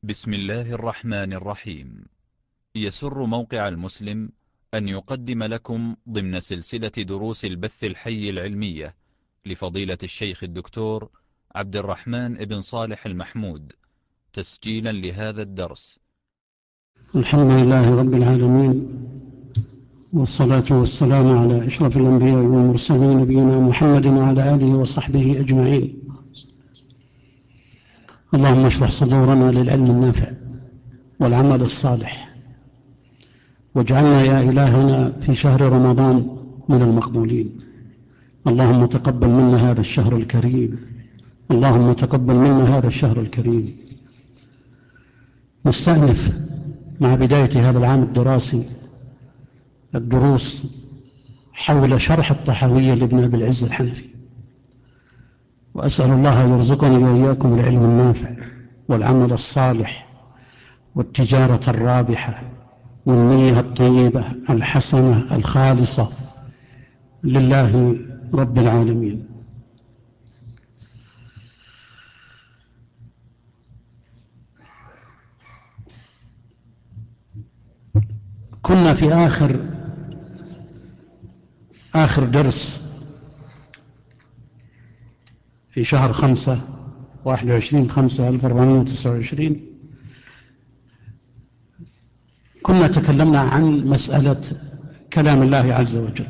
بسم الله الرحمن الرحيم. يسر موقع المسلم أن يقدم لكم ضمن سلسلة دروس البث الحي العلمية لفضيلة الشيخ الدكتور عبد الرحمن بن صالح المحمود، تسجيلا لهذا الدرس. الحمد لله رب العالمين، والصلاة والسلام على أشرف الأنبياء والمرسلين نبينا محمد وعلى آله وصحبه أجمعين. اللهم اشرح صدورنا للعلم النافع والعمل الصالح، واجعلنا يا إلهنا في شهر رمضان من المقبولين. اللهم تقبل منا هذا الشهر الكريم، اللهم تقبل منا هذا الشهر الكريم. نستأنف مع بداية هذا العام الدراسي الدروس حول شرح الطحاوية لابن أبي العز الحنفي، وأسأل الله أن يرزقني وإياكم العلم النافع والعمل الصالح والتجارة الرابحة والنية الطيبة الحسنة الخالصة لله رب العالمين. كنا في آخر درس في شهر 5/21/1429. كنا تكلمنا عن مسألة كلام الله عز وجل،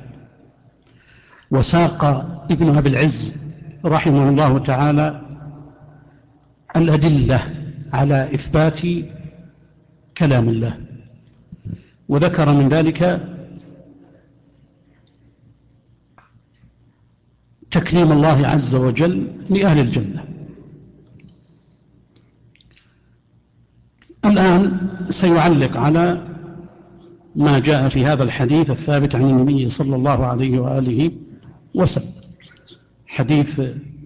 وساق ابن أبي العز رحمه الله تعالى الأدلة على إثبات كلام الله، وذكر من ذلك تكليم الله عز وجل لأهل الجنة. الآن سيعلق على ما جاء في هذا الحديث الثابت عن النبي صلى الله عليه وآله وسلم، حديث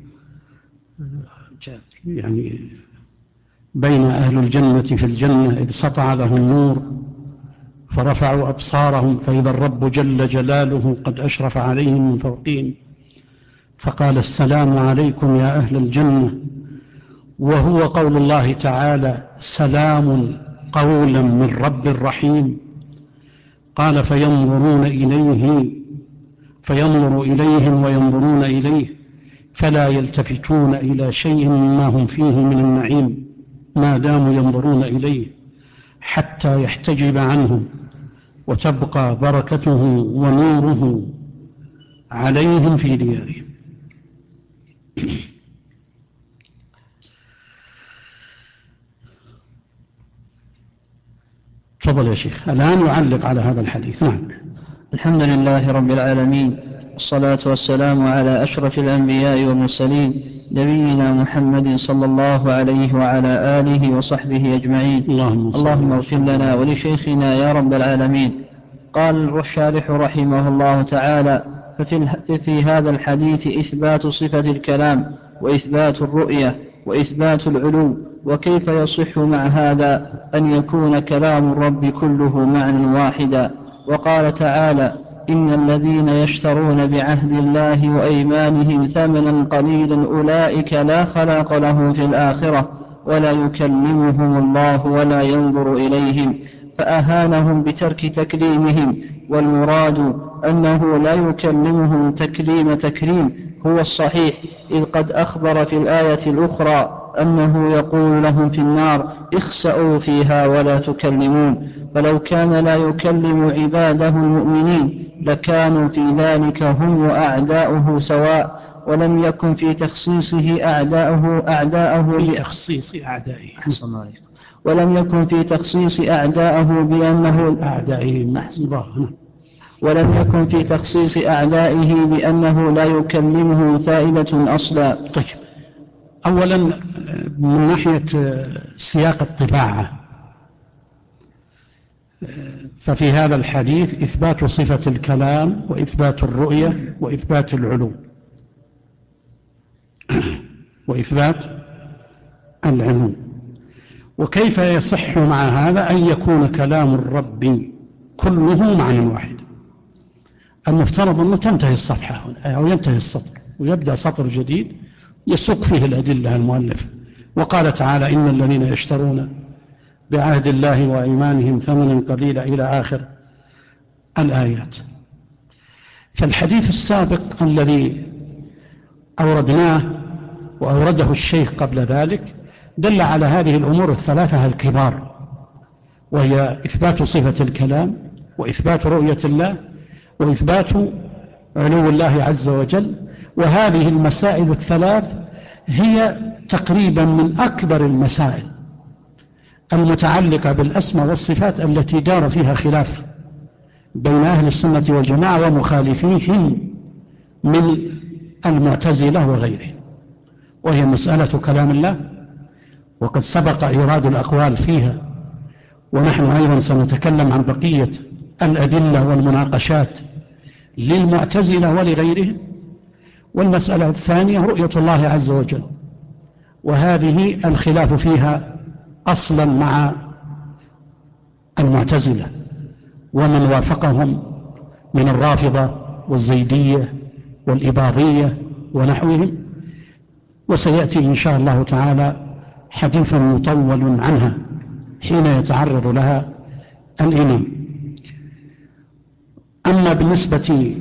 يعني بين أهل الجنة في الجنة إذ سطع له النور فرفعوا أبصارهم فإذا الرب جل جلاله قد أشرف عليهم من فوقهم فقال السلام عليكم يا أهل الجنة، وهو قول الله تعالى سلام قولا من رب رحيم. قال فينظر إليهم وينظرون إليه فلا يلتفتون إلى شيء مما هم فيه من النعيم ما داموا ينظرون إليه حتى يحتجب عنهم وتبقى بركته ونوره عليهم في ديارهم. تفضل يا شيخ، الآن يعلق على هذا الحديث. نعم. الحمد لله رب العالمين، والصلاة والسلام على أشرف الأنبياء والمرسلين نبينا محمد صلى الله عليه وعلى آله وصحبه أجمعين. اللهم اغفر لنا ولشيخنا يا رب العالمين. قال الشارح رحمه الله تعالى: ففي هذا الحديث إثبات صفة الكلام وإثبات الرؤية وإثبات العلو. وكيف يصح مع هذا أن يكون كلام الرب كله معنى واحدا؟ وقال تعالى: إن الذين يشترون بعهد الله وأيمانهم ثمنا قليلا أولئك لا خلاق لهم في الآخرة ولا يكلمهم الله ولا ينظر إليهم، فأهانهم بترك تكليمهم، والمراد أنه لا يكلمهم تكريم هو الصحيح، إذ قد أخبر في الآية الأخرى أنه يقول لهم في النار: اخسأوا فيها ولا تكلمون. فلو كان لا يكلم عباده المؤمنين لكانوا في ذلك هم وأعداؤه سواء، ولم يكن في تخصيصه أعداءه بأنه لا يكلمهم فائدة أصلا. طيب، أولا من ناحية سياق الطباعة، ففي هذا الحديث إثبات صفة الكلام وإثبات الرؤية وإثبات العلو وإثبات العلو. وكيف يصح مع هذا أن يكون كلام الرب كله معنى واحد؟ المفترض أنه تنتهي الصفحة هنا أو ينتهي السطر ويبدأ سطر جديد يسوق فيه الأدلة المؤلفة. وقال تعالى: إن الذين يشترون بعهد الله وإيمانهم ثمنا قليلا إلى آخر الآيات. فالحديث السابق الذي أوردناه وأورده الشيخ قبل ذلك دل على هذه الأمور الثلاثة الكبار، وهي إثبات صفة الكلام، وإثبات رؤية الله، وإثبات علو الله عز وجل. وهذه المسائل الثلاث هي تقريبا من أكبر المسائل المتعلقة بالأسماء والصفات التي دار فيها خلاف بين أهل السنة والجماعة ومخالفيهم من المعتزلة وغيرهم، وهي مسألة كلام الله، وقد سبق إيراد الأقوال فيها، ونحن أيضا سنتكلم عن بقية الأدلة والمناقشات للمعتزلة ولغيرهم. والمسألة الثانية رؤية الله عز وجل، وهذه الخلاف فيها أصلا مع المعتزلة ومن وافقهم من الرافضة والزيدية والإباضية ونحوهم، وسيأتي إن شاء الله تعالى حديث مطول عنها حين يتعرض لها الإمام. أما بالنسبة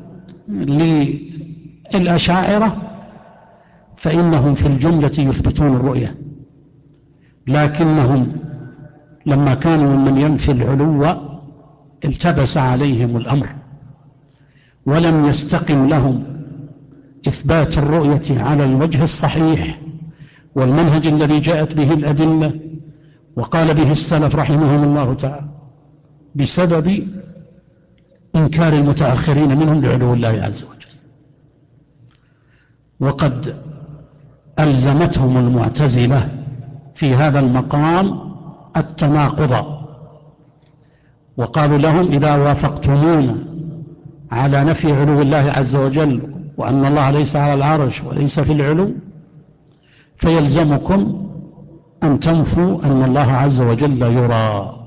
للأشاعرة فإنهم في الجملة يثبتون الرؤية، لكنهم لما كانوا ممن ينفي العلو التبس عليهم الأمر، ولم يستقم لهم إثبات الرؤية على الوجه الصحيح والمنهج الذي جاءت به الأدلة وقال به السلف رحمهم الله تعالى، بسبب إنكار المتأخرين منهم لعلو الله عز وجل. وقد ألزمتهم المعتزلة في هذا المقام التناقض، وقالوا لهم إذا وافقتمونا على نفي علو الله عز وجل وأن الله ليس على العرش وليس في العلو، فيلزمكم أن تنفوا أن الله عز وجل يرى.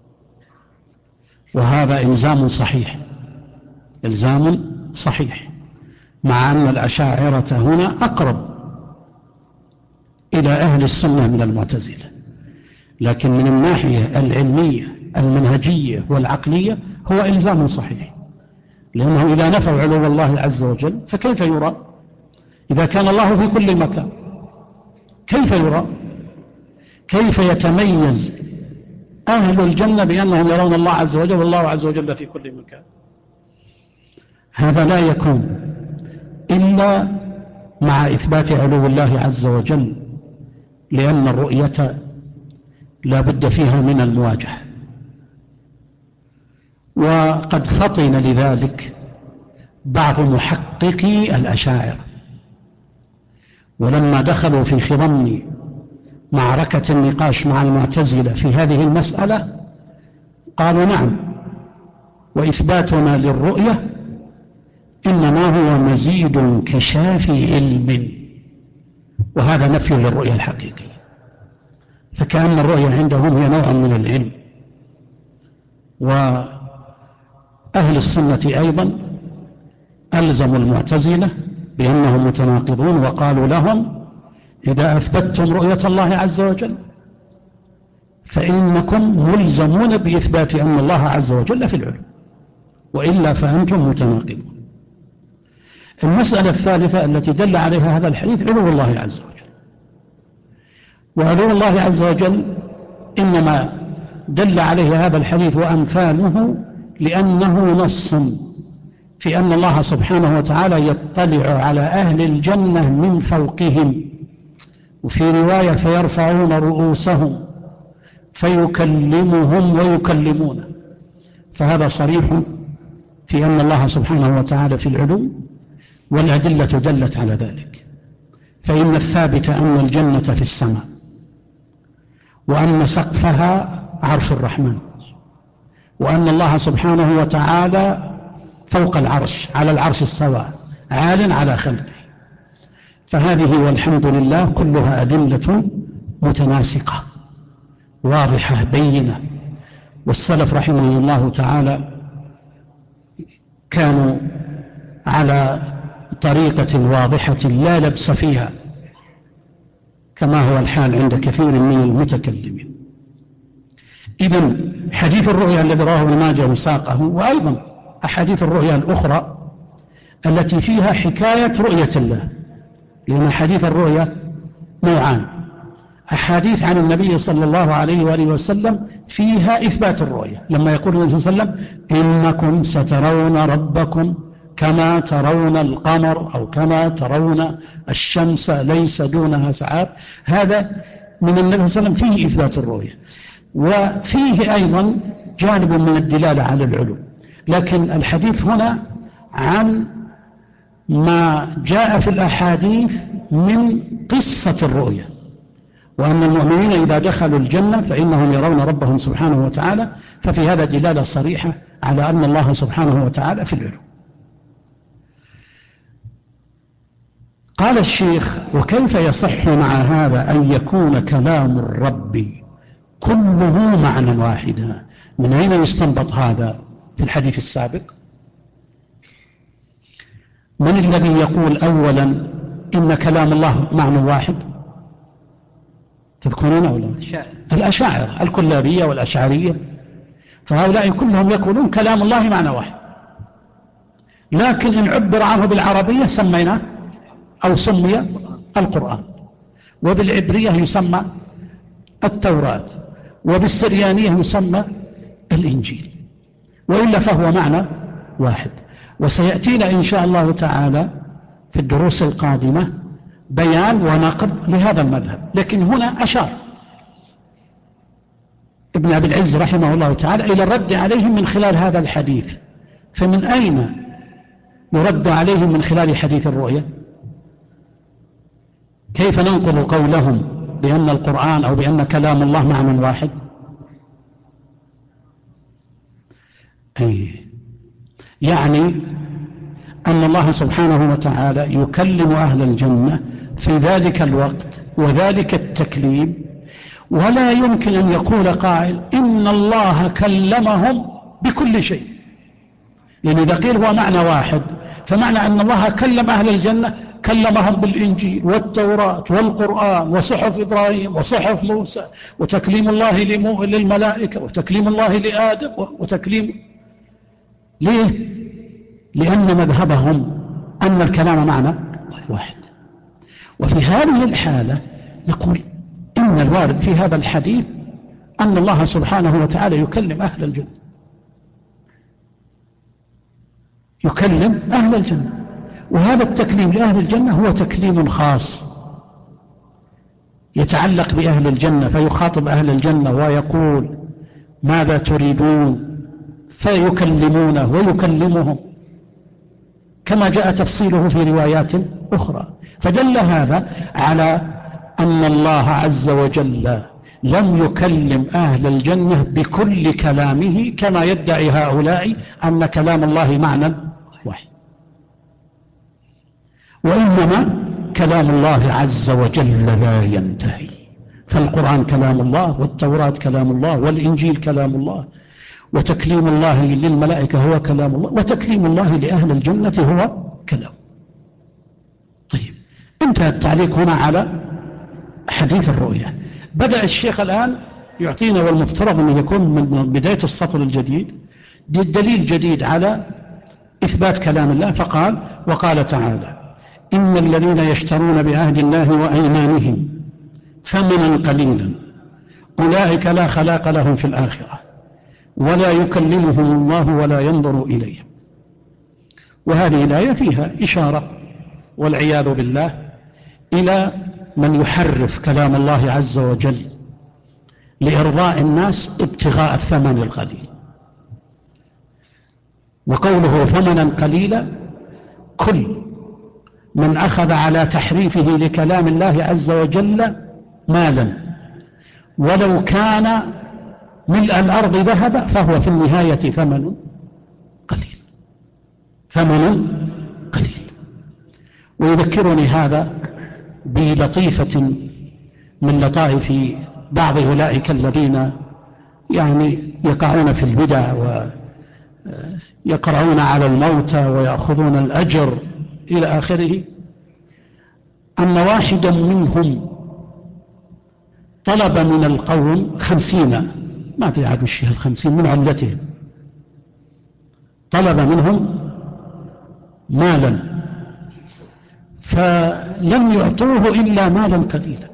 وهذا إلزام صحيح، إلزام صحيح، مع أن الأشاعرة هنا أقرب إلى أهل السنة من المعتزلة، لكن من الناحية العلمية المنهجية والعقلية هو إلزام صحيح، لأنه إذا نفوا علو الله عز وجل فكيف يرى؟ إذا كان الله في كل مكان كيف يرى؟ كيف يتميز أهل الجنة بأنهم يرون الله عز وجل والله عز وجل في كل مكان؟ هذا لا يكون إلا مع إثبات علو الله عز وجل، لأن الرؤية لا بد فيها من المواجهة. وقد فطن لذلك بعض محققي الأشاعرة، ولما دخلوا في خضم معركة النقاش مع المعتزلة في هذه المسألة قالوا نعم، وإثباتنا للرؤية إنما هو مزيد انكشاف علم، وهذا نفي للرؤية الحقيقية. فكأن الرؤية عندهم هي نوع من العلم. وأهل السنة أيضا ألزموا المعتزلة بأنهم متناقضون، وقالوا لهم إذا أثبتتم رؤية الله عز وجل فإنكم ملزمون بإثبات أن الله عز وجل في العلو، وإلا فأنتم متناقضون. المسألة الثالثة التي دل عليها هذا الحديث علو الله عز وجل. وعلو الله عز وجل إنما دل عليه هذا الحديث وأمثاله لأنه نص في أن الله سبحانه وتعالى يطلع على أهل الجنة من فوقهم، وفي رواية فيرفعون رؤوسهم فيكلمهم ويكلمون، فهذا صريح في أن الله سبحانه وتعالى في العلو، والأدلة دلت على ذلك. فإن الثابت أن الجنة في السماء، وأن سقفها عرش الرحمن، وأن الله سبحانه وتعالى فوق العرش على العرش استوى عال على خلقه. فهذه والحمد لله كلها أدلة متناسقة واضحة بينة. والسلف رحمه الله تعالى كانوا على طريقة واضحة لا لبس فيها، كما هو الحال عند كثير من المتكلمين. إذن حديث الرؤيا الذي رواه ابن ماجه وساقه، وأيضا أحاديث الرؤيا الأخرى التي فيها حكاية رؤية الله، لأن حديث الرؤيا نوعان: أحاديث عن النبي صلى الله عليه وآله وسلم فيها إثبات الرؤيا، لما يقول النبي صلى الله عليه وسلم: إنكم سترون ربكم كما ترون القمر أو كما ترون الشمس ليس دونها سحاب. هذا من النبي صلى الله عليه وسلم فيه إثبات الرؤيا، وفيه أيضا جانب من الدلالة على العلو. لكن الحديث هنا عن ما جاء في الأحاديث من قصة الرؤيا، وأن المؤمنين إذا دخلوا الجنة فإنهم يرون ربهم سبحانه وتعالى، ففي هذا دلالة صريحة على أن الله سبحانه وتعالى في العلو. قال الشيخ: وكيف يصح مع هذا أن يكون كلام الرب كله معنى واحدا؟ من أين يستنبط هذا في الحديث السابق؟ من الذي يقول أولا إن كلام الله معنى واحد؟ تذكرون أولا؟ الأشاعرة الكلابية والأشعرية، فهؤلاء كلهم يقولون كلام الله معنى واحد، لكن إن عبر عنه بالعربية سميناه أو سمي القرآن، وبالعبرية يسمى التوراة، وبالسريانية يسمى الإنجيل، وإلا فهو معنى واحد. وسيأتينا إن شاء الله تعالى في الدروس القادمة بيان ونقد لهذا المذهب. لكن هنا أشار ابن أبي العز رحمه الله تعالى إلى الرد عليهم من خلال هذا الحديث، فمن أين يرد عليهم من خلال حديث الرؤيا؟ كيف ننقض قولهم بأن القرآن أو بأن كلام الله معنى واحد؟ يعني أن الله سبحانه وتعالى يكلم أهل الجنة في ذلك الوقت وذلك التكليم، ولا يمكن أن يقول قائل إن الله كلمهم بكل شيء، لأن إذا قيل هو معنى واحد فمعنى أن الله كلم أهل الجنة، كلمهم بالإنجيل والتوراة والقرآن وصحف إبراهيم وصحف موسى، وتكليم الله للملائكة، وتكليم الله لآدم، وتكليم. ليه؟ لأن مذهبهم أن الكلام معنى واحد. وفي هذه الحالة نقول إن الوارد في هذا الحديث أن الله سبحانه وتعالى يكلم أهل الجنة، يكلم أهل الجنة، وهذا التكليم لأهل الجنة هو تكليم خاص يتعلق بأهل الجنة، فيخاطب أهل الجنة ويقول ماذا تريدون، فيكلمونه ويكلمهم كما جاء تفصيله في روايات أخرى. فدل هذا على أن الله عز وجل لم يكلم أهل الجنة بكل كلامه كما يدعي هؤلاء أن كلام الله معنى واحد، وإنما كلام الله عز وجل لا ينتهي، فالقرآن كلام الله، والتوراة كلام الله، والإنجيل كلام الله، وتكليم الله للملائكة هو كلام الله، وتكليم الله لأهل الجنة هو كلام. طيب، انتهى التعليق هنا على حديث الرؤيا. بدأ الشيخ الآن يعطينا، والمفترض أن يكون من بداية السطر الجديد دليل جديد على إثبات كلام الله، فقال: وقال تعالى: إن الذين يشترون بعهد الله وأيمانهم ثمنا قليلا أولئك لا خلاق لهم في الآخرة ولا يكلمهم الله ولا ينظر إليهم. وهذه الآية فيها إشارة والعياذ بالله إلى من يحرف كلام الله عز وجل لإرضاء الناس ابتغاء الثمن القليل. وقوله ثمنا قليلا، كل من أخذ على تحريفه لكلام الله عز وجل مالا ولو كان ملء الأرض ذهب فهو في النهاية ثمن قليل، ثمن قليل. ويذكرني هذا بلطيفة من لطائف بعض أولئك الذين يعني يقعون في البدع ويقرعون على الموتى ويأخذون الأجر إلى آخره، أن واحدا منهم طلب من القوم 50 ما أدري عاد وش هي 50 من عملتهم، طلب منهم مالا فلم يعطوه إلا مالا قليلا،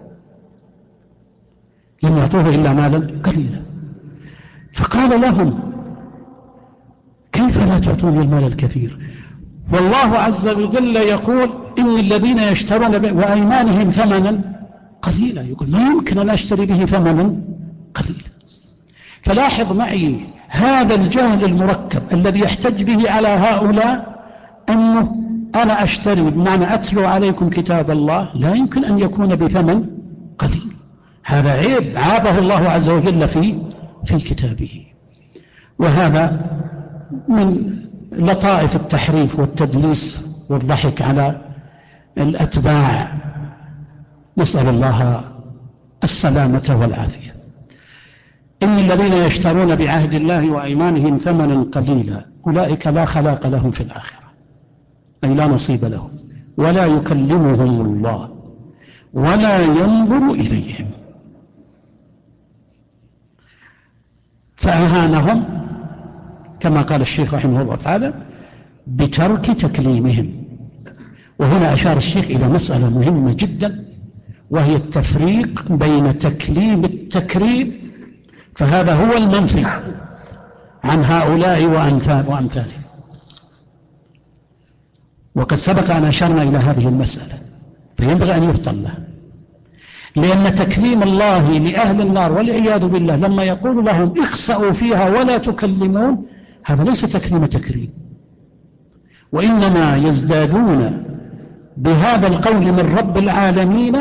لم يعطوه إلا مالا قليلا، فقال لهم كيف لا تعطوني المال الكثير؟ والله عز وجل يقول إن الذين يشترون وأيمانهم ثمنا قليلا، يقول ما يمكن أن أشتري به ثمنا قليلا. فلاحظ معي هذا الجهل المركب الذي يحتج به على هؤلاء، أنه أنا أشتري بمعنى أتلو عليكم كتاب الله لا يمكن أن يكون بثمن قليل، هذا عيب عابه الله عز وجل في كتابه. وهذا من لطائف التحريف والتدليس والضحك على الأتباع، نسأل الله السلامة والعافية. إن الذين يشترون بعهد الله وأيمانهم ثمنا قليلا أولئك لا خلاق لهم في الآخرة، أي لا نصيب لهم، ولا يكلمهم الله ولا ينظر إليهم. فأهانهم كما قال الشيخ رحمه الله تعالى بترك تكليمهم. وهنا أشار الشيخ إلى مسألة مهمة جدا، وهي التفريق بين تكليم التكريم، فهذا هو المنفي عن هؤلاء وأمثالهم. وقد سبق أن أشرنا إلى هذه المسألة، فينبغي أن يفطن لها، لأن تكليم الله لأهل النار والعياذ بالله لما يقول لهم اخسأوا فيها ولا تكلمون، هذا ليس تكريم، وإنما يزدادون بهذا القول من رب العالمين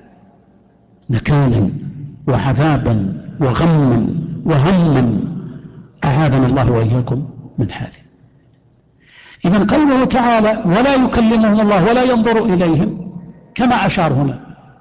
نكالا وعذابا وغما وهما، أعاذنا الله وإياكم من حاله. إذن قوله تعالى ولا يكلمهم الله ولا ينظر إليهم كما أشار هنا،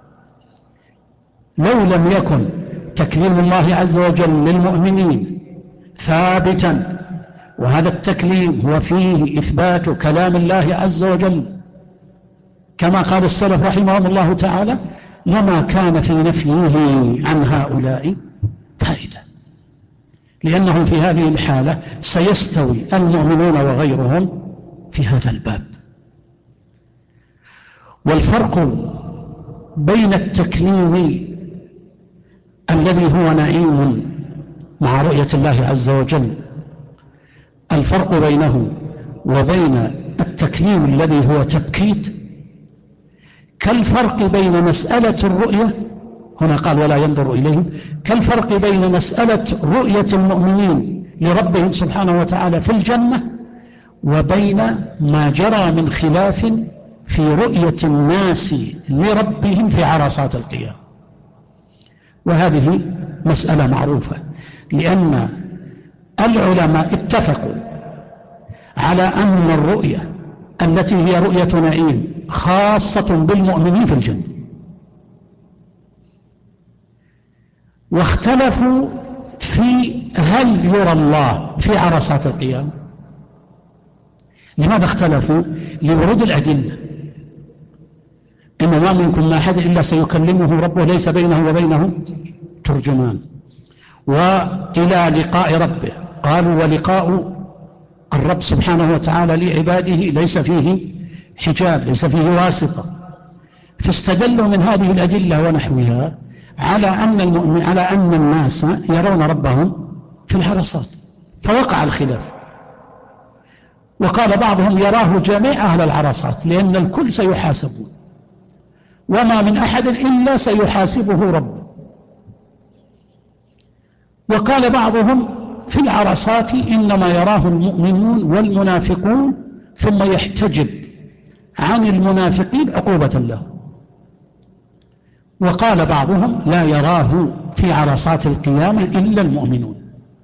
لو لم يكن تكليم الله عز وجل للمؤمنين ثابتا، وهذا التكليم هو فيه إثبات كلام الله عز وجل كما قال السلف رحمهم الله تعالى، لما كان في نفيه عن هؤلاء فائدة، لأنهم في هذه الحالة سيستوي المؤمنون وغيرهم في هذا الباب. والفرق بين التكليم الذي هو نعيم مع رؤية الله عز وجل، الفرق بينه وبين التكليم الذي هو تبكيت كالفرق بين مسألة الرؤية، هنا قال ولا ينظر إليهم، كالفرق بين مسألة رؤية المؤمنين لربهم سبحانه وتعالى في الجنة وبين ما جرى من خلاف في رؤية الناس لربهم في عرصات القيامة. وهذه مسألة معروفة، لأن العلماء اتفقوا على أن الرؤية التي هي رؤية نعيم خاصة بالمؤمنين في الجنة، واختلفوا في هل يرى الله في عرصات القيامة. لماذا اختلفوا؟ لورود الأدلة، إن ما منكم من أحد إلا سيكلمه ربه ليس بينه وبينه ترجمان، وإلى لقاء ربه، قالوا ولقاء الرب سبحانه وتعالى لعباده ليس فيه حجاب، ليس فيه واسطة. فاستدلوا من هذه الأدلة ونحوها على أن الناس يرون ربهم في العرصات، فوقع الخلاف. وقال بعضهم يراه جميع أهل العرصات، لأن الكل سيحاسبون، وما من أحد إلا سيحاسبه ربه. وقال بعضهم في العرصات إنما يراه المؤمنون والمنافقون، ثم يحتجب عن المنافقين عقوبة له. وقال بعضهم لا يراه في عرصات القيامة إلا المؤمنون.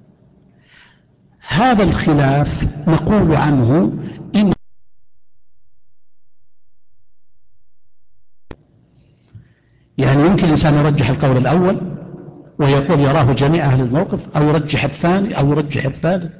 هذا الخلاف نقول عنه إن يعني يمكن الإنسان يرجح القول الأول ويقول يراه جميع أهل الموقف، أو يرجح الثاني أو يرجح الثالث.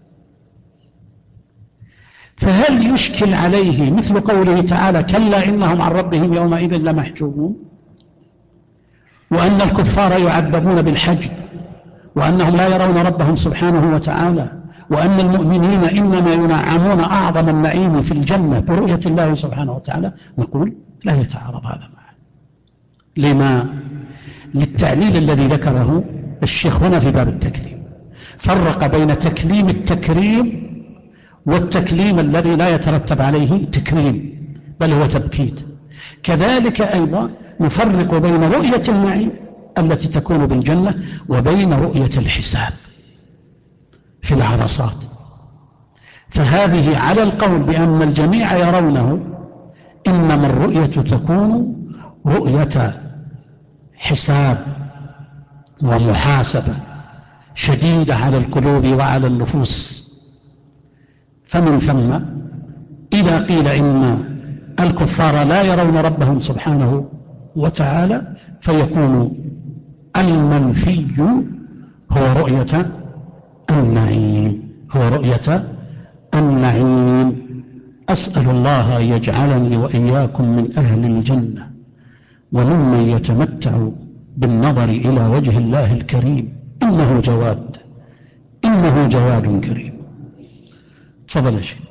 فهل يشكل عليه مثل قوله تعالى كلا إنهم عن ربهم يومئذ لمحجوبون، وأن الكفار يعذبون بالحجب وأنهم لا يرون ربهم سبحانه وتعالى، وأن المؤمنين إنما ينعمون أعظم النعيم في الجنة برؤية الله سبحانه وتعالى، نقول لا يتعارض هذا معه. لما؟ للتعليل الذي ذكره الشيخ هنا في باب التكليم، فرق بين تكليم التكريم والتكليم الذي لا يترتب عليه تكريم بل هو تبكيت. كذلك أيضا نفرق بين رؤية النعيم التي تكون بالجنة وبين رؤية الحساب في العرصات. فهذه على القول بأن الجميع يرونه، إنما الرؤية تكون رؤية حساب ومحاسبة شديدة على القلوب وعلى النفوس. فمن ثم إذا قيل إن الكفار لا يرون ربهم سبحانه وتعالى فيكون المنفي هو رؤية النعيم، هو رؤية النعيم. أسأل الله أن يجعلني وإياكم من أهل الجنة وممن يتمتع بالنظر إلى وجه الله الكريم، إنه جواد، إنه جواد كريم. تفضل يا شيخ.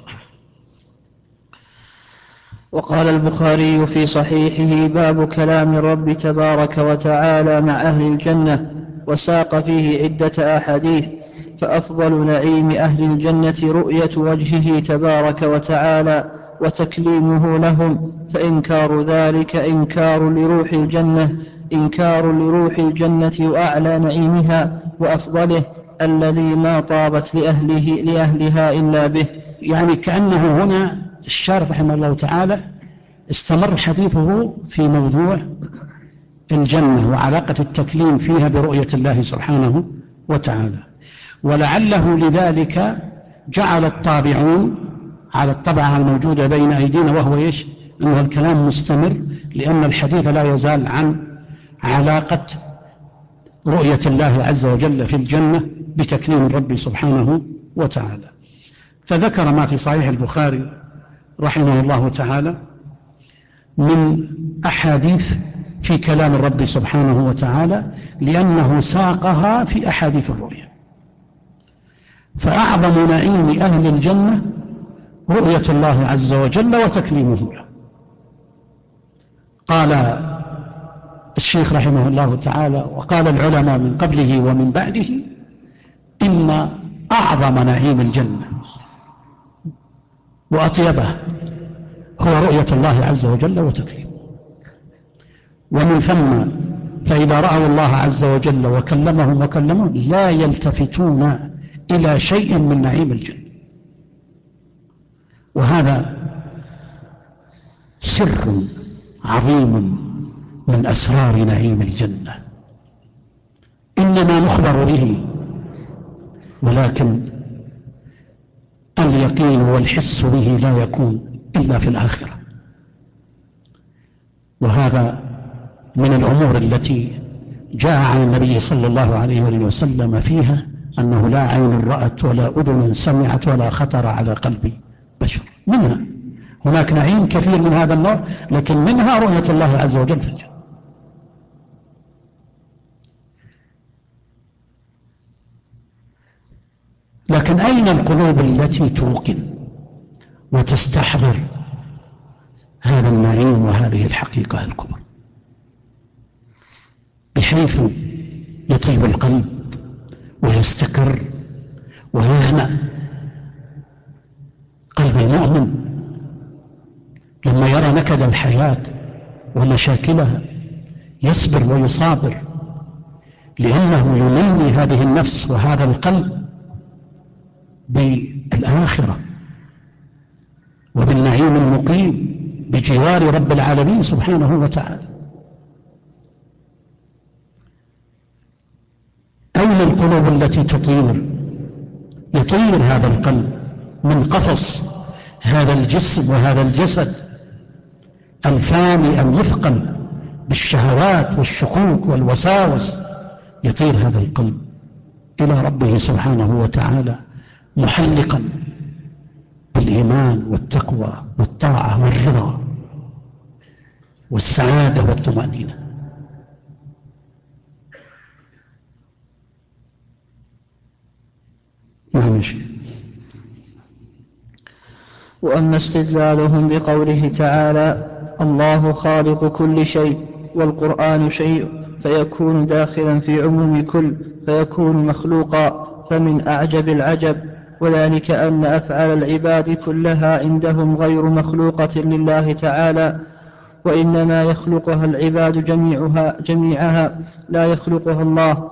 وقال البخاري في صحيحه: باب كلام الرب تبارك وتعالى مع أهل الجنة، وساق فيه عدة أحاديث. فأفضل نعيم أهل الجنة رؤية وجهه تبارك وتعالى وتكليمه لهم، فإنكار ذلك إنكار لروح الجنة وأعلى نعيمها وأفضله الذي ما طابت لأهلها إلا به. يعني كأنه هنا الشارح رحمه الله تعالى استمر حديثه في موضوع الجنة وعلاقة التكليم فيها برؤية الله سبحانه وتعالى، ولعله لذلك جعل الطابعون على الطبعة الموجودة بين أيدينا، وهو إيش؟ أنه الكلام مستمر، لأن الحديث لا يزال عن علاقة رؤية الله عز وجل في الجنة بتكليم الرب سبحانه وتعالى. فذكر ما في صحيح البخاري رحمه الله تعالى من أحاديث في كلام الرب سبحانه وتعالى، لأنه ساقها في أحاديث الرؤيا. فأعظم نعيم أهل الجنة رؤية الله عز وجل وتكليمه له. قال الشيخ رحمه الله تعالى وقال العلماء من قبله ومن بعده: إن أعظم نعيم الجنة وأطيبه هو رؤية الله عز وجل وتكليمه. ومن ثم فإذا رأوا الله عز وجل وكلمهم لا يلتفتون إلى شيء من نعيم الجنة. وهذا سر عظيم من أسرار نعيم الجنة، إنما نخبر به، ولكن اليقين والحس به لا يكون إلا في الآخرة. وهذا من الأمور التي جاء عن النبي صلى الله عليه وسلم فيها أنه لا عين رأت ولا أذن سمعت ولا خطر على قلب بشر. منها هناك نعيم كثير من هذا النوع، لكن منها رؤية الله عز وجل في الجنة. لكن أين القلوب التي توقن وتستحضر هذا النعيم وهذه الحقيقة الكبرى، بحيث يطيب القلب ويستقر ويهنأ قلب المؤمن لما يرى نكد الحياة ومشاكلها، يصبر ويصابر، لأنه ينمي هذه النفس وهذا القلب بالآخرة وبالنعيم المقيم بجوار رب العالمين سبحانه وتعالى. أين القلوب التي يطير هذا القلب من قفص هذا الجسم وهذا الجسد الفاني المثقل بالشهوات والشكوك والوساوس؟ يطير هذا القلب إلى ربه سبحانه وتعالى محلقا بالإيمان والتقوى والطاعة والرضا والسعادة والطمأنينة. نعم يا شيخ. وأما استدلالهم بقوله تعالى الله خالق كل شيء والقرآن شيء فيكون داخلا في عموم كل فيكون مخلوقا، فمن أعجب العجب، وذلك أن أفعال العباد كلها عندهم غير مخلوقة لله تعالى، وإنما يخلقها العباد جميعها لا يخلقها الله،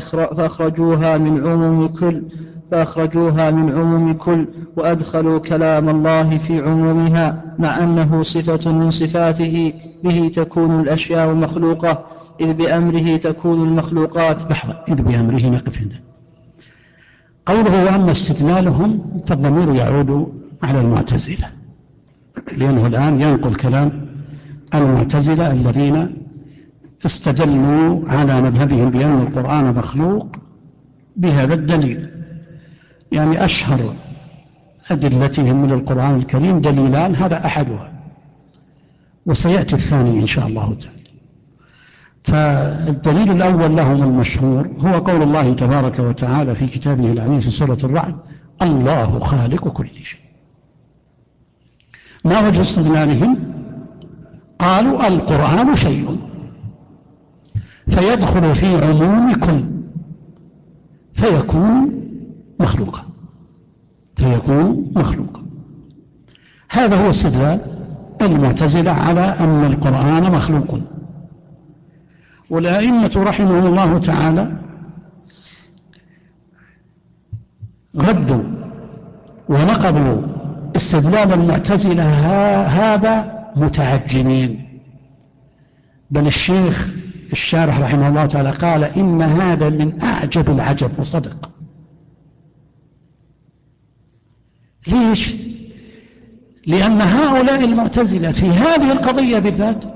فأخرجوها من عموم كل وأدخلوا كلام الله في عمومها، مع أنه صفة من صفاته به تكون الأشياء مخلوقة، إذ بأمره تكون المخلوقات. لحظة، إذ بأمره نقف هنا. قوله وأما استدلالهم فالضمير يعود على المعتزلة، لأنه الآن ينقل كلام المعتزلة الذين استدلوا على مذهبهم بأن القرآن مخلوق بهذا الدليل. يعني أشهر أدلتهم من القرآن الكريم دليلان، هذا أحدها وسيأتي الثاني إن شاء الله تعالى. فالدليل الأول لهم المشهور هو قول الله تبارك وتعالى في كتابه العزيز في سورة الرعد الله خالق كل شيء. ما وجه استدلالهم؟ قالوا القرآن شيء فيدخل في عموم كل فيكون مخلوقا. هذا هو استدلال المعتزلة على أن القرآن مخلوق. والأئمة رحمهم الله تعالى ردوا ونقضوا استدلال المعتزلة هذا متعجمين، بل الشيخ الشارح رحمه الله تعالى قال إن هذا من أعجب العجب، وصدق. ليش؟ لأن هؤلاء المعتزلة في هذه القضية بالذات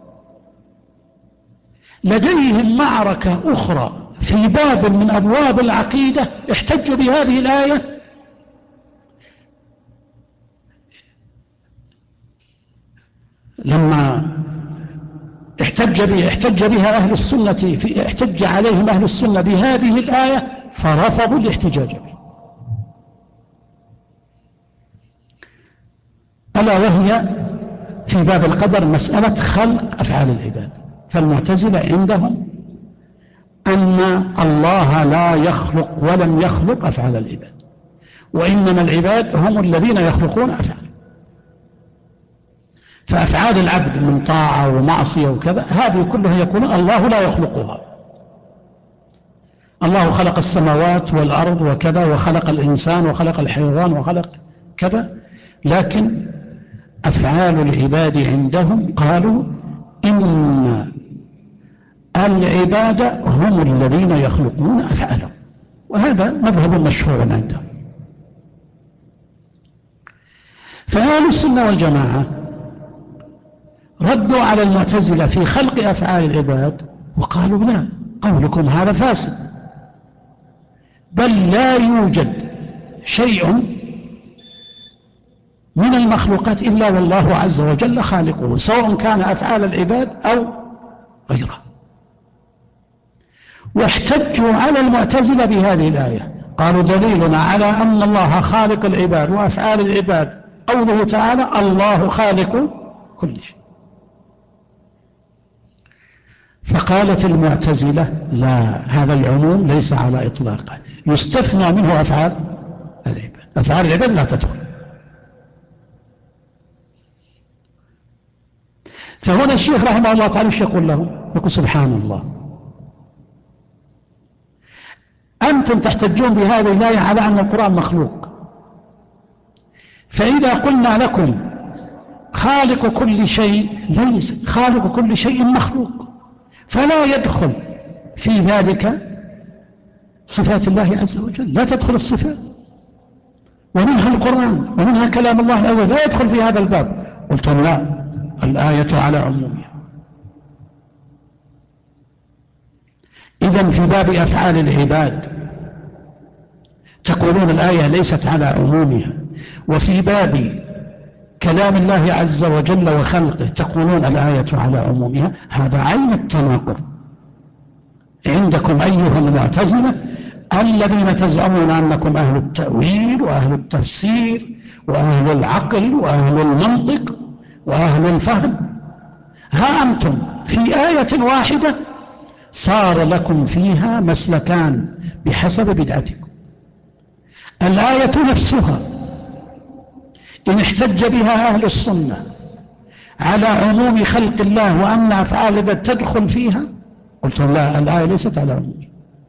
لديهم معركة أخرى في باب من أبواب العقيدة احتجوا بهذه الآية لما احتج بها أهل السنة، احتج عليهم أهل السنة بهذه الآية فرفضوا الاحتجاج بها، ألا وهي في باب القدر مسألة خلق أفعال العباد. فالمعتزلة عندهم أن الله لا يخلق ولم يخلق أفعال العباد، وإنما العباد هم الذين يخلقون أفعال. فأفعال العبد من طاعة ومعصية وكذا هذه كلها يكون الله لا يخلقها. الله خلق السماوات والأرض وكذا، وخلق الإنسان وخلق الحيوان وخلق كذا، لكن أفعال العباد عندهم قالوا إن العباد هم الذين يخلقون أفعالهم، وهذا مذهب مشهور عندهم. فأهل السنة والجماعة ردوا على المعتزلة في خلق أفعال العباد وقالوا لا، قولكم هذا فاسد، بل لا يوجد شيء من المخلوقات إلا والله عز وجل خالقه، سواء كان أفعال العباد أو غيره. واحتجوا على المعتزلة بهذه الآية، قالوا دليلنا على أن الله خالق العباد وأفعال العباد قوله تعالى الله خالق كل شيء. فقالت المعتزلة لا، هذا العموم ليس على إطلاقه، يستثنى منه أفعال العباد، أفعال العباد لا تدخل. فهنا الشيخ رحمه الله تعالى يقول لهم، يقول سبحان الله، أنتم تحتجون بهذه الآية على أن القرآن مخلوق، فإذا قلنا لكم خالق كل شيء، ليس خالق كل شيء مخلوق، فلا يدخل في ذلك صفات الله عز وجل، لا تدخل الصفات، ومنها القرآن ومنها كلام الله عز وجل، لا يدخل في هذا الباب. قلت لا، الآية على عمومها. إذن في باب أفعال العباد تقولون الآية ليست على عمومها، وفي باب كلام الله عز وجل وخلقه تقولون الآية على عمومها. هذا عين التناقض عندكم أيها المعتزلة، الذين تزعمون أنكم أهل التأويل وأهل التفسير وأهل العقل وأهل المنطق وأهل الفهم، ها أنتم في آية واحدة صار لكم فيها مسلكان بحسب بدعتكم. الآية نفسها إن احتج بها أهل السنة على عموم خلق الله وأن أفعال العباد تدخل فيها، قلتم لا، الآية ليست على عموم.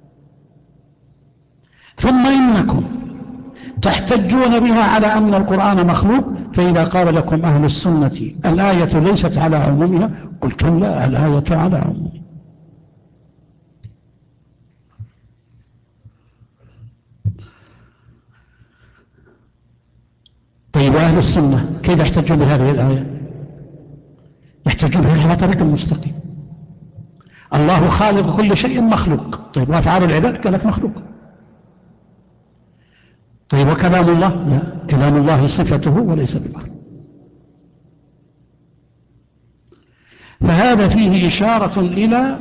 ثم إنكم تحتجون بها على أن القرآن مخلوق، فإذا قال لكم أهل السنة الآية ليست على عمومها، قلتم لا، الآية على عمومها. طيب أهل السنة كيف يحتجون بهذه الآية؟ يحتجون بها على طريق المستقيم. الله خالق كل شيء مخلوق، طيب وأفعال العباد قال لك مخلوق. طيب وكلام الله؟ لا، كلام الله صفته وليس بمخلوق. فهذا فيه إشارة إلى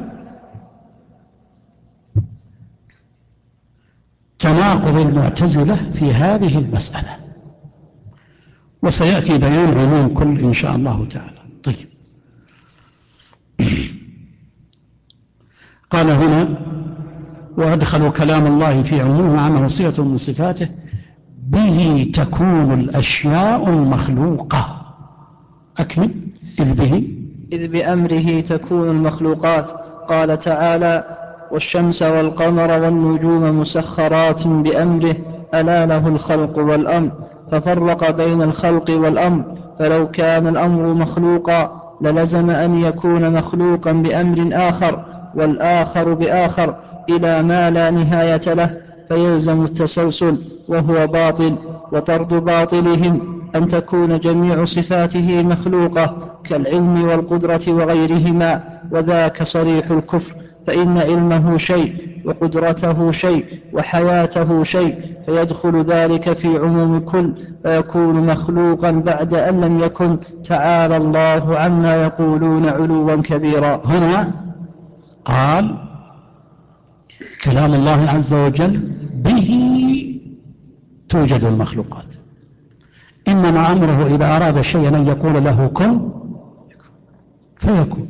تناقض المعتزلة في هذه المسألة، وسيأتي بيان عموم كل إن شاء الله تعالى. طيب، قال هنا وأدخلوا كلام الله في عمومه عنه صفة من صفاته به تكون الأشياء المخلوقة. أكمل. إذ بأمره تكون المخلوقات. قال تعالى والشمس والقمر والنجوم مسخرات بأمره ألا له الخلق والأمر، ففرق بين الخلق والأمر، فلو كان الأمر مخلوقا للزم أن يكون مخلوقا بأمر آخر والآخر بآخر إلى ما لا نهاية له، فيلزم التسلسل وهو باطل. وطرد باطلهم أن تكون جميع صفاته مخلوقة كالعلم والقدرة وغيرهما، وذاك صريح الكفر، فإن علمه شيء وقدرته شيء وحياته شيء، فيدخل ذلك في عموم كل، فيكون مخلوقا بعد أن لم يكن. تعالى الله عما يقولون علوا كبيرا. هنا قال كلام الله عز وجل به توجد المخلوقات، إنما أمره إذا أراد شيئا أن يقول له كن فيكون،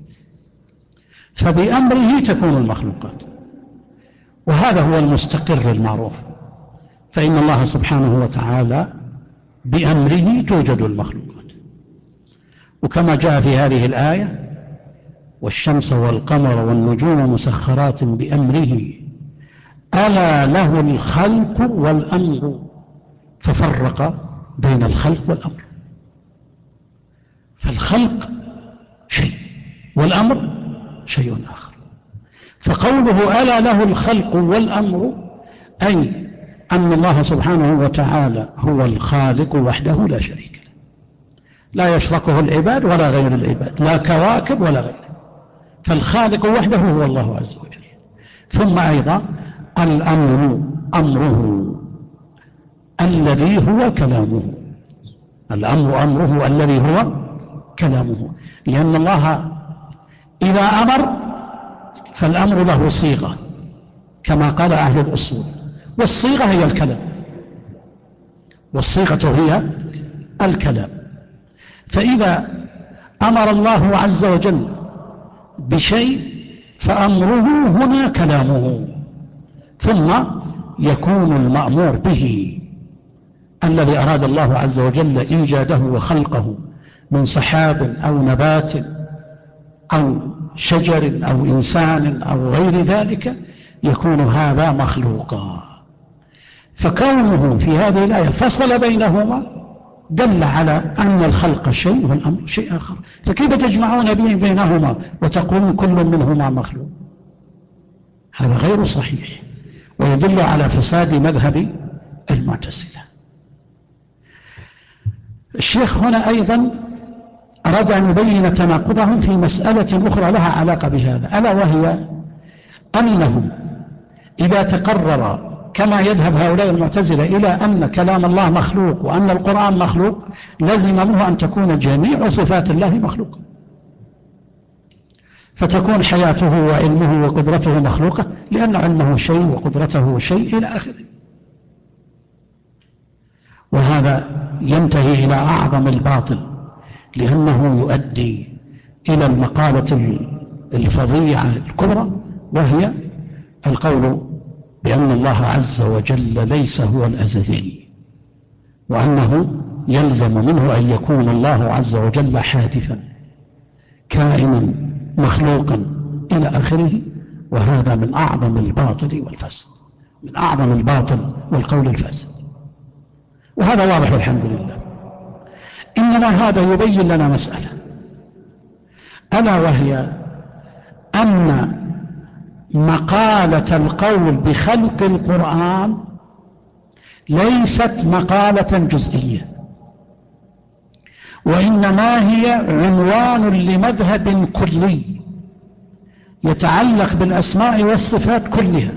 فبأمره تكون المخلوقات، وهذا هو المستقر المعروف. فإن الله سبحانه وتعالى بأمره توجد المخلوقات، وكما جاء في هذه الآية والشمس والقمر والنجوم مسخرات بأمره ألا له الخلق والأمر، ففرق بين الخلق والأمر. فالخلق شيء والأمر شيء آخر. فقوله ألا له الخلق والأمر أي أن الله سبحانه وتعالى هو الخالق وحده لا شريك له، لا يشركه العباد ولا غير العباد، لا كواكب ولا غيره، فالخالق وحده هو الله عز وجل. ثم أيضا الأمر أمره الذي هو كلامه، الأمر أمره الذي هو كلامه، لأن الله إذا أمر فالأمر له صيغة كما قال أهل الأصول، والصيغة هي الكلام، والصيغة هي الكلام. فإذا أمر الله عز وجل بشيء فأمره هنا كلامه، ثم يكون المأمور به الذي أراد الله عز وجل إيجاده وخلقه من سحاب أو نبات أو شجر أو إنسان أو غير ذلك، يكون هذا مخلوقا. فكونه في هذه الآية فصل بينهما دل على أن الخلق شيء والأمر شيء آخر، فكيف تجمعون بينهما وتقولون كل منهما مخلوق؟ هذا غير صحيح، ويدل على فساد مذهب المعتزلة. الشيخ هنا أيضا أراد أن يبين تناقضهم في مسألة أخرى لها علاقة بهذا، ألا وهي أنهم إذا تقرر كما يذهب هؤلاء المعتزلة إلى أن كلام الله مخلوق وأن القرآن مخلوق، لزم منه أن تكون جميع صفات الله مخلوقة. فتكون حياته وعلمه وقدرته مخلوقة، لأن علمه شيء وقدرته شيء إلى آخره. وهذا ينتهي إلى أعظم الباطل، لأنه يؤدي إلى المقالة الفظيعة الكبرى، وهي القول بأن الله عز وجل ليس هو الأزلي، وأنه يلزم منه أن يكون الله عز وجل حادثا كائنا مخلوقا إلى آخره. وهذا من أعظم الباطل والفسد، من أعظم الباطل والقول الفاسد، وهذا واضح الحمد لله. إنما هذا يبين لنا مسألة، ألا وهي أن مقالة القول بخلق القرآن ليست مقالة جزئية، وإنما هي عنوان لمذهب كلي يتعلق بالأسماء والصفات كلها.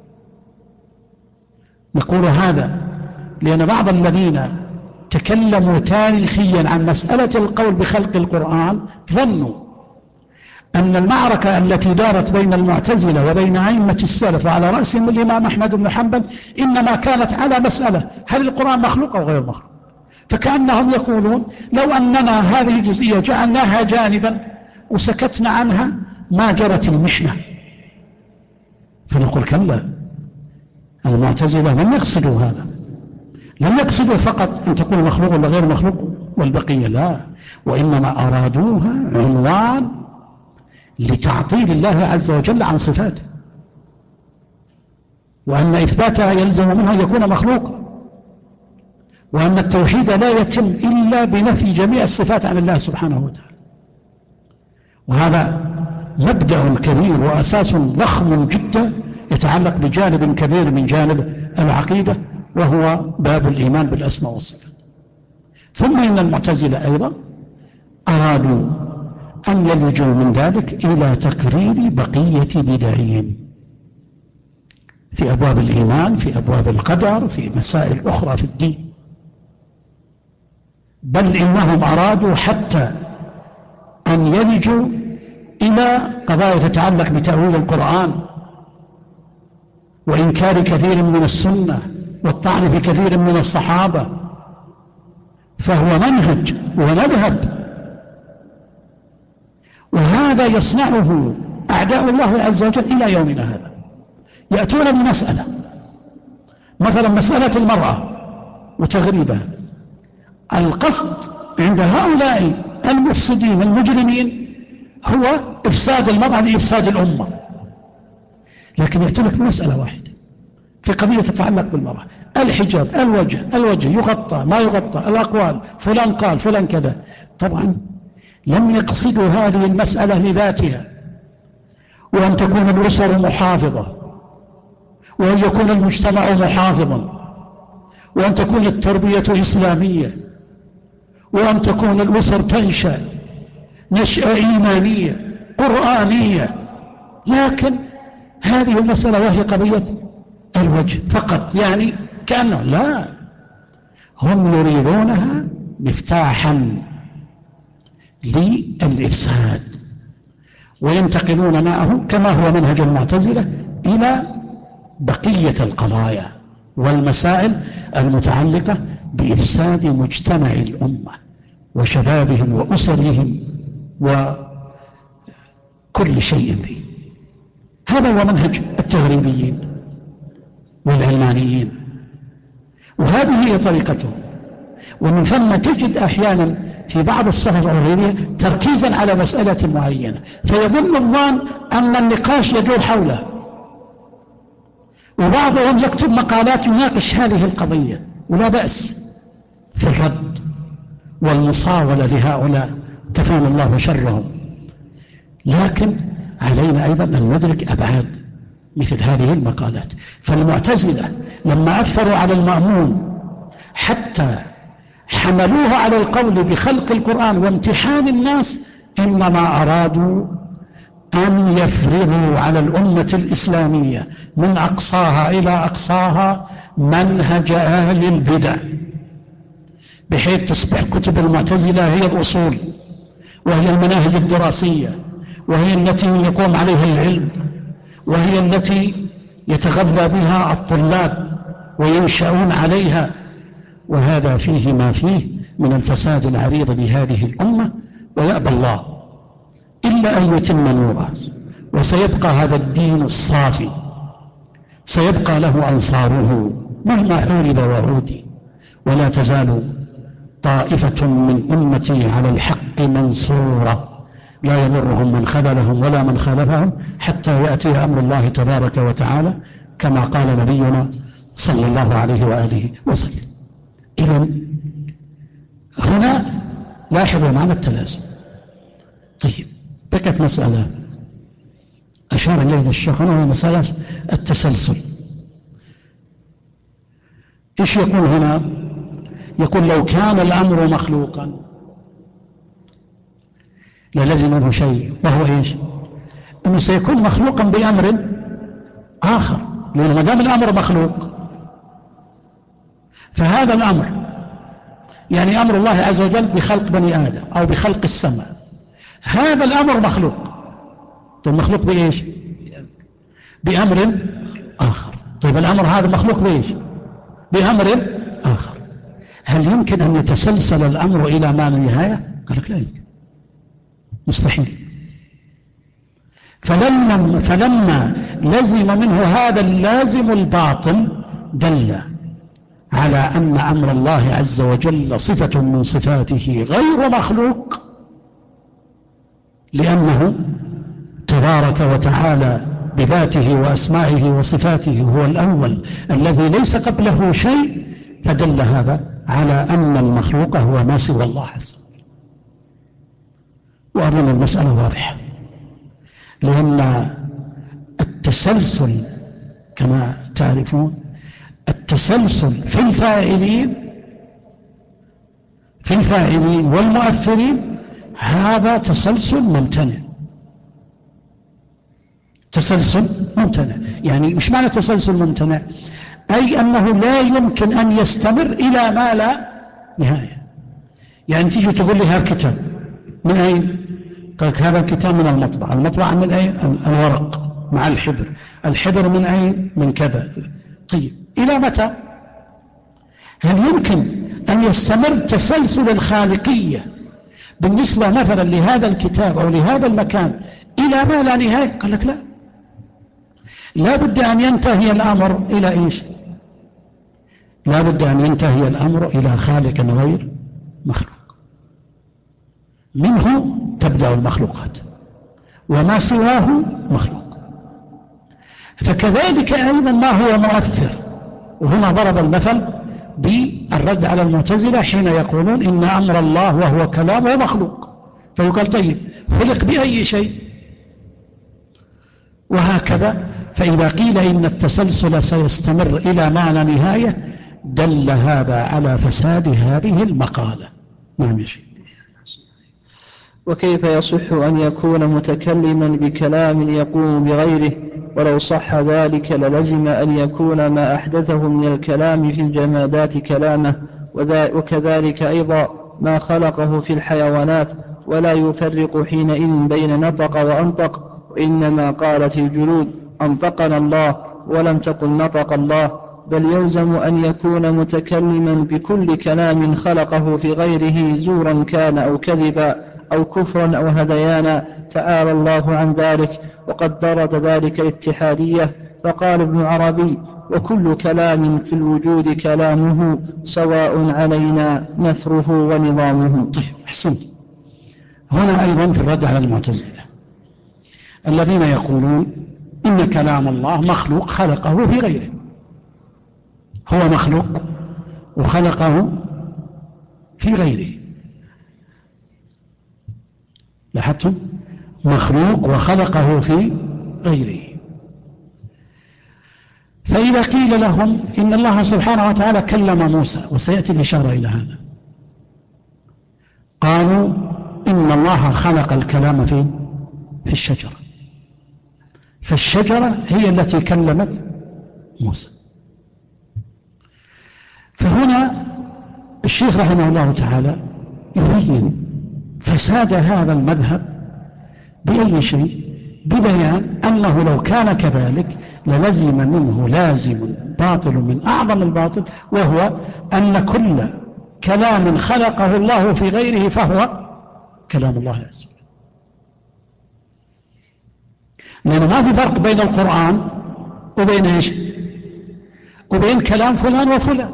نقول هذا لأن بعض الذين تكلموا تاريخيا عن مسألة القول بخلق القرآن ظنوا أن المعركة التي دارت بين المعتزلة وبين أئمة السلف وعلى رأسهم الإمام أحمد بن حنبل إنما كانت على مسألة هل القرآن مخلوق أو غير مخلوق، فكأنهم يقولون لو أننا هذه الجزئية جعلناها جانبا وسكتنا عنها ما جرت المحنة. فنقول كلا، المعتزلة لم يقصدوا هذا، لم يقصدوا فقط أن تكون مخلوق ولا غير مخلوق والبقية لا، وإنما أرادوها عنوان لتعطيل الله عز وجل عن صفاته، وأن إثباتها يلزم منها أن يكون مخلوقا، وأن التوحيد لا يتم إلا بنفي جميع الصفات عن الله سبحانه وتعالى. وهذا مبدأ كبير وأساس ضخم جدا يتعلق بجانب كبير من جانب العقيدة، وهو باب الإيمان بالأسماء والصفات. ثم إن المعتزلة أيضا أرادوا أن يلجوا من ذلك إلى تقرير بقية بدعهم في أبواب الإيمان، في أبواب القدر، في مسائل أخرى في الدين، بل إنهم أرادوا حتى أن يلجوا إلى قضايا تتعلق بتأويل القرآن وإنكار كثير من السنة والطعن في كثير من الصحابة، فهو منهج ومذهب، وهذا يصنعه أعداء الله عز وجل إلى يومنا هذا. يأتون بمسألة، مثلا مسألة المرأة وتغريبها، القصد عند هؤلاء المفسدين المجرمين هو إفساد المرأة لإفساد الأمة، لكن يأتونك بمسألة واحدة في قضية تتعلق بالمرأة، الحجاب، الوجه يغطى ما يغطى، الأقوال، فلان قال فلان كذا. طبعا لم يقصدوا هذه المسألة لذاتها، وأن تكون الأسر محافظة، وأن يكون المجتمع محافظا، وأن تكون التربية إسلامية، وأن تكون الأسر تنشأ نشأة إيمانية قرآنية. لكن هذه المسألة وهي قضية الوجه فقط، يعني كأنه لا، هم يريدونها مفتاحا للإفساد، وينتقلون معه كما هو منهج المعتزلة إلى بقية القضايا والمسائل المتعلقة بإفساد مجتمع الأمة وشبابهم وأسرهم وكل شيء فيه. هذا هو منهج التغريبيين والعلمانيين، وهذه هي طريقتهم. ومن ثم تجد أحيانا في بعض الصحف أو غيرها تركيزا على مسألة معينة، فيظن الظان أن النقاش يدور حوله، وبعضهم يكتب مقالات يناقش هذه القضية، ولا بأس في الرد والمصاولة لهؤلاء كفانا الله شرهم. لكن علينا أيضا أن ندرك أبعاد مثل هذه المقالات. فالمعتزلة لما أثروا على المأمون حتى حملوه على القول بخلق القرآن وامتحان الناس، إنما أرادوا أن يفرضوا على الأمة الإسلامية من أقصاها إلى أقصاها منهج أهل البدع، بحيث تصبح كتب المعتزلة هي الأصول وهي المناهج الدراسية، وهي التي يقوم عليها العلم، وهي التي يتغذى بها الطلاب وينشأون عليها، وهذا فيه ما فيه من الفساد العريض بهذه الأمة، ويأبى الله إلا أن يتم نوره، وسيبقى هذا الدين الصافي، سيبقى له أنصاره مهما حورب وعودي، ولا تزال طائفة من أمتي على الحق منصورة لا يضرهم من خذلهم ولا من خالفهم حتى يأتي أمر الله تبارك وتعالى كما قال نبينا صلى الله عليه وآله وسلم. إذن هنا لاحظوا معنى التلازم. طيب، بقت مسألة أشار إليها الشيخ، وهي مسألة التسلسل. إيش يقول هنا؟ يقول لو كان الأمر مخلوقا للزم منه شيء، وهو إيش؟ أنه سيكون مخلوقا بأمر آخر، لأنه ما دام الأمر مخلوق فهذا الأمر يعني أمر الله عز وجل بخلق بني آدم أو بخلق السماء، هذا الأمر مخلوق. طيب مخلوق بإيش؟ بأمر آخر. طيب الأمر هذا مخلوق بإيش؟ بأمر آخر. هل يمكن أن يتسلسل الأمر إلى ما لا نهاية؟ قال لك لا يمكن، مستحيل. فلما لزم منه هذا اللازم الباطن دل على أن أمر الله عز وجل صفة من صفاته غير مخلوق، لأنه تبارك وتعالى بذاته وأسمائه وصفاته هو الأول الذي ليس قبله شيء، فدل هذا على أن المخلوق هو ما سوى الله عز وجل. وأظن المسألة واضحة، لأن التسلسل كما تعرفون التسلسل في الفاعلين والمؤثرين هذا تسلسل ممتنع. تسلسل ممتنع يعني مش معنى تسلسل ممتنع؟ أي أنه لا يمكن أن يستمر إلى ما لا نهاية. يعني تيجي تقول لي هذا الكتاب من أين؟ قال هذا الكتاب من المطبعة. المطبعة من أين؟ الورق مع الحبر. الحبر من أين؟ من كذا. طيب إلى متى؟ هل يمكن أن يستمر تسلسل الخالقية بالنسبة مثلا لهذا الكتاب أو لهذا المكان إلى ما لا نهاية؟ قال لك لا، لا بد أن ينتهي الأمر إلى إيش؟ لا بد أن ينتهي الأمر إلى خالق غير مخلوق، منه تبدأ المخلوقات وما سواه مخلوق. فكذلك أيضا ما هو مؤثر. وهنا ضرب المثل بالرد على المعتزلة حين يقولون إن أمر الله وهو كلامه مخلوق، فيقال طيب خلق بأي شيء؟ وهكذا. فإذا قيل إن التسلسل سيستمر إلى ما لا نهاية دل هذا على فساد هذه المقالة. نعم يا شيخ. وكيف يصح أن يكون متكلما بكلام يقوم بغيره؟ ولو صح ذلك للزم أن يكون ما أحدثه من الكلام في الجمادات كلامه، وكذلك أيضا ما خلقه في الحيوانات، ولا يفرق حينئذ بين نطق وأنطق، وإنما قالت الجلود أنطقنا الله ولم تقل نطق الله، بل يلزم أن يكون متكلما بكل كلام خلقه في غيره زورا كان أو كذبا أو كفرا أو هذيانا، تعالى الله عن ذلك. وقد درد ذلك الاتحادية، فقال ابن عربي وكل كلام في الوجود كلامه سواء علينا نثره ونظامه. طيب أحسنت. هنا أيضا في الرد على المعتزلة الذين يقولون إن كلام الله مخلوق خلقه في غيره. هو مخلوق وخلقه في غيره. لاحظتم؟ مخلوق وخلقه في غيره. فإذا قيل لهم إن الله سبحانه وتعالى كلم موسى، وسيأتي الإشارة إلى هذا، قالوا إن الله خلق الكلام في الشجرة، فالشجرة هي التي كلمت موسى. فهنا الشيخ رحمه الله تعالى يبين فساد هذا المذهب بأي شيء؟ ببيان أنه لو كان كذلك للزم منه لازم باطل من أعظم الباطل، وهو أن كل كلام خلقه الله في غيره فهو كلام الله عز وجل. لأنه ما في فرق بين القرآن وبين إيش؟ وبين كلام فلان وفلان.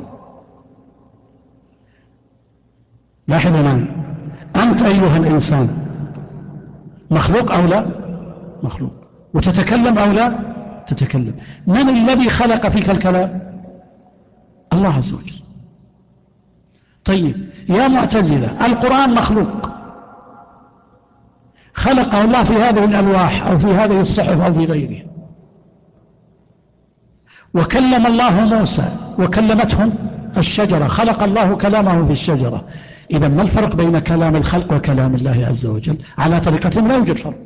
لاحظ معي، أنت أيها الإنسان مخلوق أو لا؟ مخلوق. وتتكلم أو لا؟ تتكلم. من الذي خلق فيك الكلام؟ الله عز وجل. طيب يا معتزلة، القرآن مخلوق خلقه الله في هذه الألواح أو في هذه الصحف أو في غيرها، وكلم الله موسى وكلمتهم الشجرة، خلق الله كلامه في الشجرة. إذا ما الفرق بين كلام الخلق وكلام الله عز وجل؟ على طريقة لا يوجد فرق.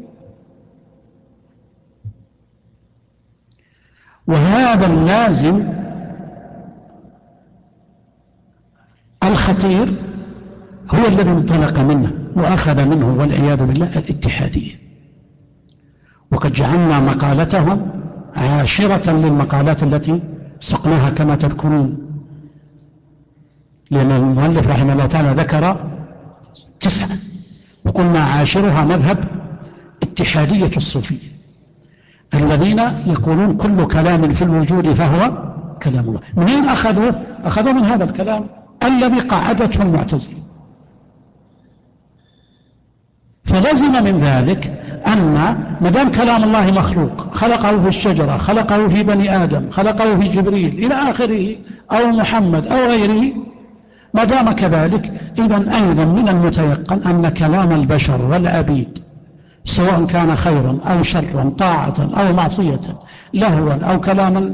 وهذا اللازم الخطير هو الذي انطلق منه وأخذ منه والعياذ بالله الاتحادية. وقد جعلنا مقالتهم عاشرة للمقالات التي سقناها كما تذكرون، لأن المؤلف رحمه الله تعالى ذكر 9، وقلنا عاشرها مذهب اتحادية الصوفية الذين يقولون كل كلام في الوجود فهو كلام الله. منين أخذوا؟ أخذوا من هذا الكلام الذي قعدته المعتزلة. فلزم من ذلك أن مدام كلام الله مخلوق، خلقه في الشجرة، خلقه في بني آدم، خلقه في جبريل إلى آخره أو محمد أو غيره، ما دام كذلك إذن أيضا من المتيقن أن كلام البشر والعبيد سواء كان خيرا أو شرا، طاعة أو معصية، لهوا أو كلاما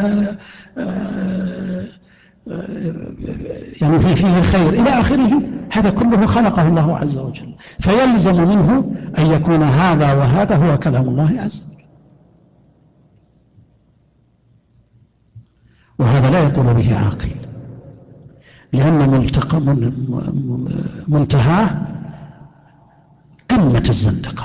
يعني فيه خير إلى آخره، هذا كله خلقه الله عز وجل. فيلزم منه أن يكون هذا وهذا هو كلام الله عز وجل. وهذا لا يقول به عاقل، لأن منتهاه قمة الزندقة.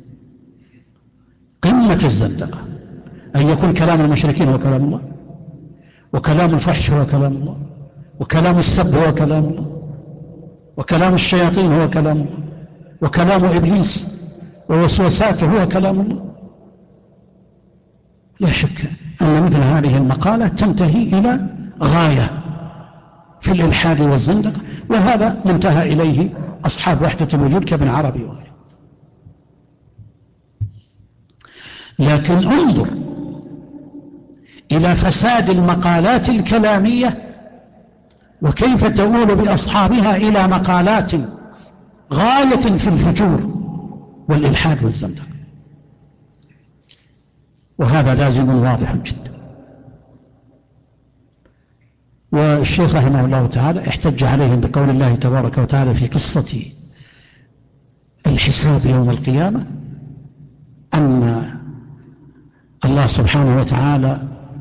قمة الزندقة أن يكون كلام المشركين هو كلام الله، وكلام الفحش هو كلام الله، وكلام السب هو كلام الله، وكلام الشياطين هو كلام الله، وكلام إبليس ووسوساته هو كلام الله. لا شك أن مثل هذه المقالة تنتهي إلى غاية في الإلحاد والزندقة، وهذا منتهى إليه أصحاب وحدة الوجود كابن عربي وغيره. لكن انظر إلى فساد المقالات الكلامية وكيف تؤول بأصحابها إلى مقالات غاية في الفجور والإلحاد والزندقة، وهذا لازم واضح جدا. والشيخ رحمه الله تعالى احتج عليهم بقول الله تبارك وتعالى في قصة الحساب يوم القيامة أن الله سبحانه وتعالى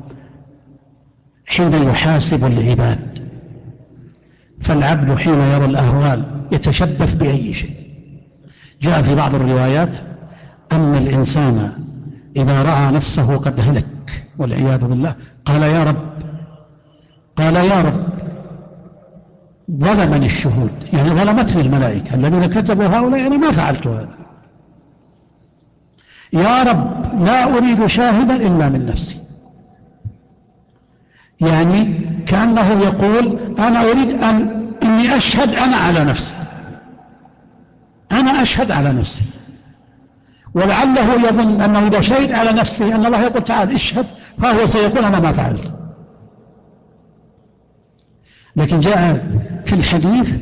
حين يحاسب العباد، فالعبد حين يرى الأهوال يتشبث بأي شيء. جاء في بعض الروايات أن الإنسان إذا رأى نفسه قد هلك والعياذ بالله قال يا رب ظلمني الشهود، يعني ظلمتني الملائكة الذين كتبوا هؤلاء، يعني ما فعلت هذا. يا رب لا أريد شاهدا إلا من نفسي، يعني كأنه يقول أنا أريد أني أشهد أنا على نفسي، أنا أشهد على نفسي. ولعله يظن أنه إذا شهد على نفسه أن الله يقول تعال اشهد، فهو سيقول أنا ما فعلت. لكن جاء في الحديث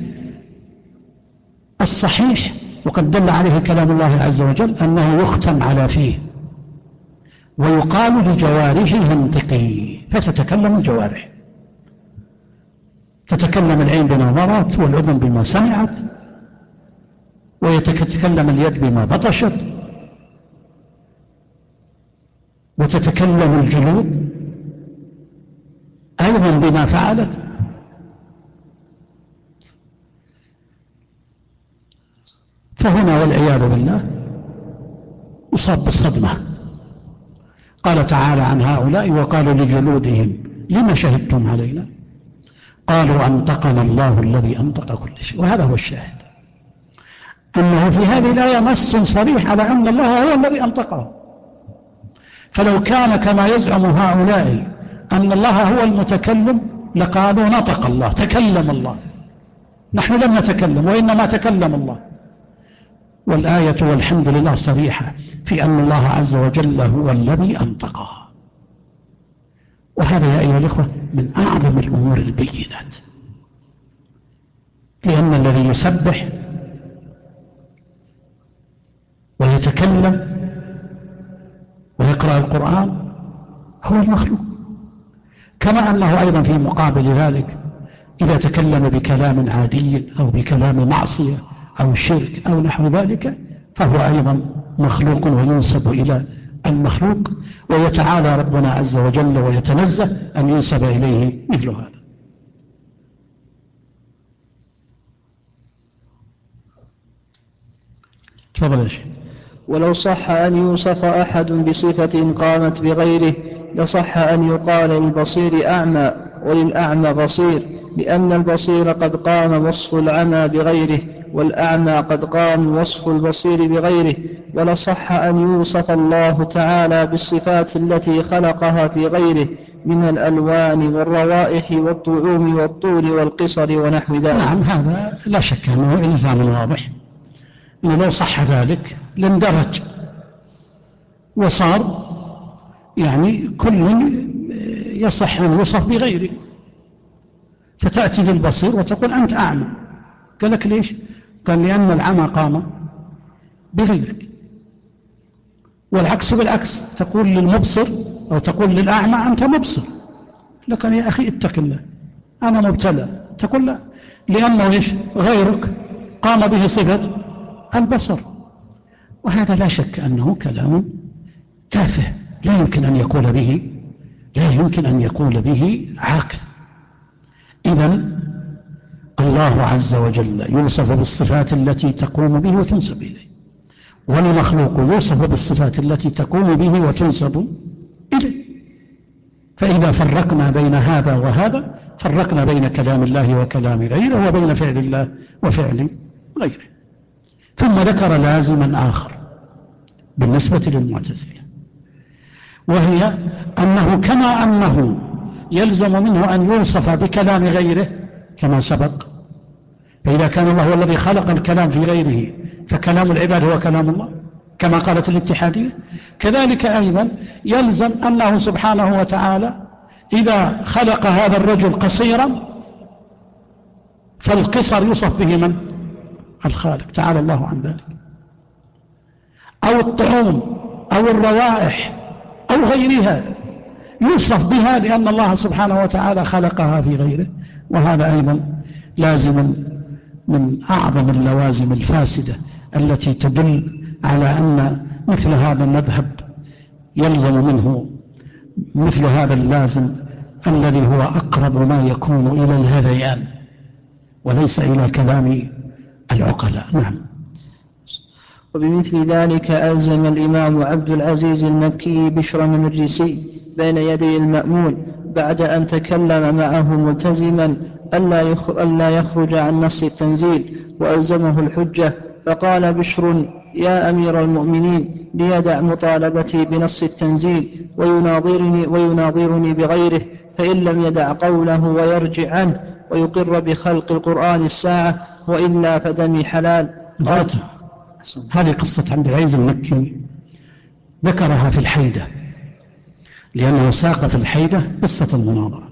الصحيح وقد دل عليه كلام الله عز وجل أنه يختم على فيه ويقال لجوارحه انطقي، فتتكلم الجوارح، تتكلم العين بما مرت، والأذن بما سمعت، ويتكلم اليد بما بطشت، وتتكلم الجلود أيضا بما فعلت. فهنا والعياذ بالله يصاب بالصدمة. قال تعالى عن هؤلاء: وقالوا لجلودهم لما شهدتم علينا؟ قالوا أنطقنا الله الذي أنطق كل شيء. وهذا هو الشاهد، أنه في هذه الآية نص صريح على أن الله هو الذي أنطقه. فلو كان كما يزعم هؤلاء أن الله هو المتكلم لقالوا نطق الله، تكلم الله. نحن لم نتكلم، وإنما تكلم الله. والآية والحمد لله صريحة في أن الله عز وجل هو الذي أنطقها. وهذا يا أيها الإخوة من أعظم الأمور البينات، لأن الذي يسبح ويتكلم ويقرأ القرآن هو المخلوق، كما أنه أيضا في مقابل ذلك إذا تكلم بكلام عادي أو بكلام معصية أو شرك أو نحو ذلك فهو أيضا مخلوق وينسب إلى المخلوق، ويتعالى ربنا عز وجل ويتنزه أن ينسب إليه مثل هذا. تفضل يا شيخ. ولو صح أن يوصف أحد بصفة قامت بغيره لصح أن يقال للبصير أعمى وللأعمى بصير، لأن البصير قد قام وصف العمى بغيره، والأعمى قد قام وصف البصير بغيره. ولصح أن يوصف الله تعالى بالصفات التي خلقها في غيره من الألوان والروائح والطعوم والطول والقصر ونحو ذلك. نعم، هذا لا شك أنه إلزام واضح، إنه لو صح ذلك لاندرج وصار يعني كل يصح أن يوصف بغيره. فتأتي للبصير وتقول أنت أعمى، قال لك ليش؟ قال لأن العمى قام بغيرك. والعكس بالعكس، تقول للمبصر أو تقول للأعمى أنت مبصر، لكن يا أخي اتق الله أنا مبتلى، تقول لا لأنه إيش؟ غيرك قام به صفة البصر. وهذا لا شك أنه كلام تافه لا يمكن أن يقول به عاقل. إذن الله عز وجل يوصف بالصفات التي تقوم به وتنسب إليه، والمخلوق يوصف بالصفات التي تقوم به وتنسب إليه. فإذا فرقنا بين هذا وهذا فرقنا بين كلام الله وكلام غيره، وبين فعل الله وفعل غيره. ثم ذكر لازما آخر بالنسبة للمعتزلة، وهي أنه كما أنه يلزم منه أن يوصف بكلام غيره كما سبق، فإذا كان الله هو الذي خلق الكلام في غيره فكلام العباد هو كلام الله كما قالت الاتحادية، كذلك أيضا يلزم أنه سبحانه وتعالى إذا خلق هذا الرجل قصيرا فالقصر يوصف به من؟ الخالق تعالى الله عن ذلك. أو الطعوم أو الروائح أو غيرها يوصف بها لأن الله سبحانه وتعالى خلقها في غيره. وهذا أيضا لازم من أعظم اللوازم الفاسدة التي تدل على أن مثل هذا المذهب يلزم منه مثل هذا اللازم الذي هو أقرب ما يكون إلى الهذيان وليس إلى كلام العقلاء. نعم. وبمثل ذلك ألزم الإمام عبد العزيز المكي بشر المجلسي بين يدي المأمون بعد أن تكلم معه ملتزما ألا يخرج عن نص التنزيل، وألزمه الحجة. فقال بشر: يا أمير المؤمنين، ليدع مطالبتي بنص التنزيل ويناظرني بغيره، فإن لم يدع قوله ويرجع عنه ويقر بخلق القرآن الساعة، وإلا فدمي حلال. هذه قصة عبد العزيز المكي ذكرها في الحيدة، لأنه ساق في الحيدة قصة المناظرة،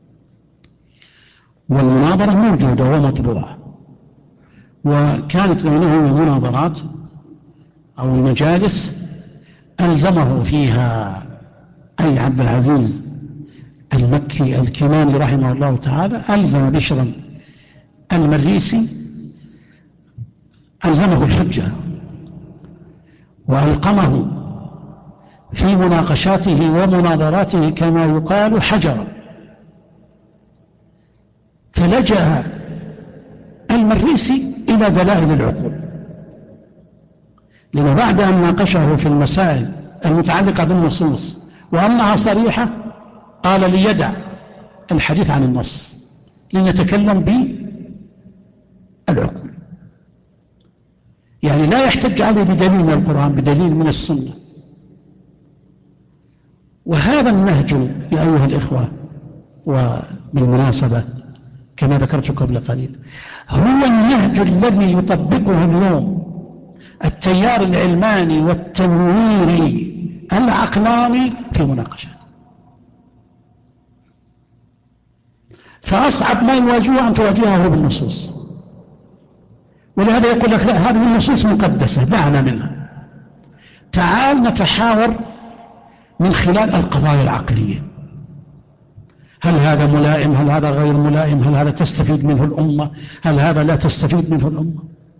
والمناظرة موجودة ومطبوعة، وكانت بينهم مناظرات أو مجالس ألزمه فيها أي عبد العزيز المكي الكناني رحمه الله تعالى ألزم بشرا المريسي ألزمه الحجة وألقمه في مناقشاته ومناظراته كما يقال حجرا. فلجأ المريسي إلى دلائل العقول، لأنه بعد أن ناقشه في المسائل المتعلقة بالنصوص وأنها صريحة قال ليدع الحديث عن النص لنتكلم بالعقل، يعني لا يحتج عليه بدليل من القرآن بدليل من السنة. وهذا النهج يا أيها الإخوة، وبالمناسبة كما ذكرت قبل قليل، هو النهج الذي يطبقه اليوم التيار العلماني والتنويري العقلاني في مناقشات. فأصعب ما يواجهه أن تواجهه بالنصوص، ولهذا يقول لك لا، هذه النصوص مقدسة دعنا منها، تعال نتحاور من خلال القضايا العقلية، هل هذا ملائم، هل هذا غير ملائم، هل هذا تستفيد منه الأمة، هل هذا لا تستفيد منه الأمة.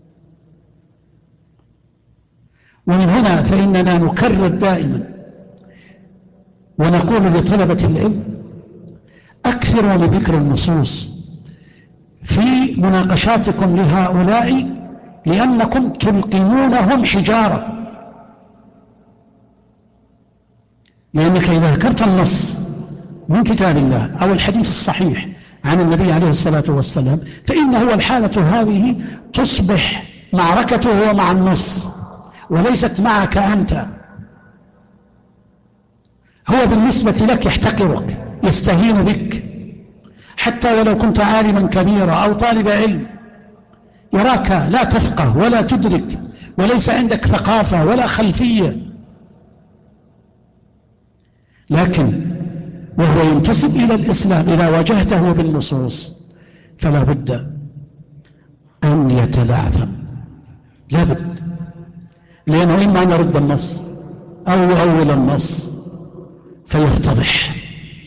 ومن هنا فإننا نكرر دائما ونقول لطلبة العلم أكثروا من ذكر النصوص في مناقشاتكم لهؤلاء، لأنكم تلقمونهم حجارة. لأنك إذا ذكرت النص من كتاب الله أو الحديث الصحيح عن النبي عليه الصلاة والسلام، فإنه والحالة هذه تصبح معركته مع النص وليست معك أنت. هو بالنسبة لك يحتقرك، يستهين بك، حتى ولو كنت عالما كبيرا أو طالب علم، يراك لا تفقه ولا تدرك وليس عندك ثقافة ولا خلفية. لكن وهو ينتسب إلى الإسلام إذا واجهته بالنصوص فلا بد أن يتلعثم، لا بد، لأنه إما أن يرد النص أو يؤول النص فيفتضح.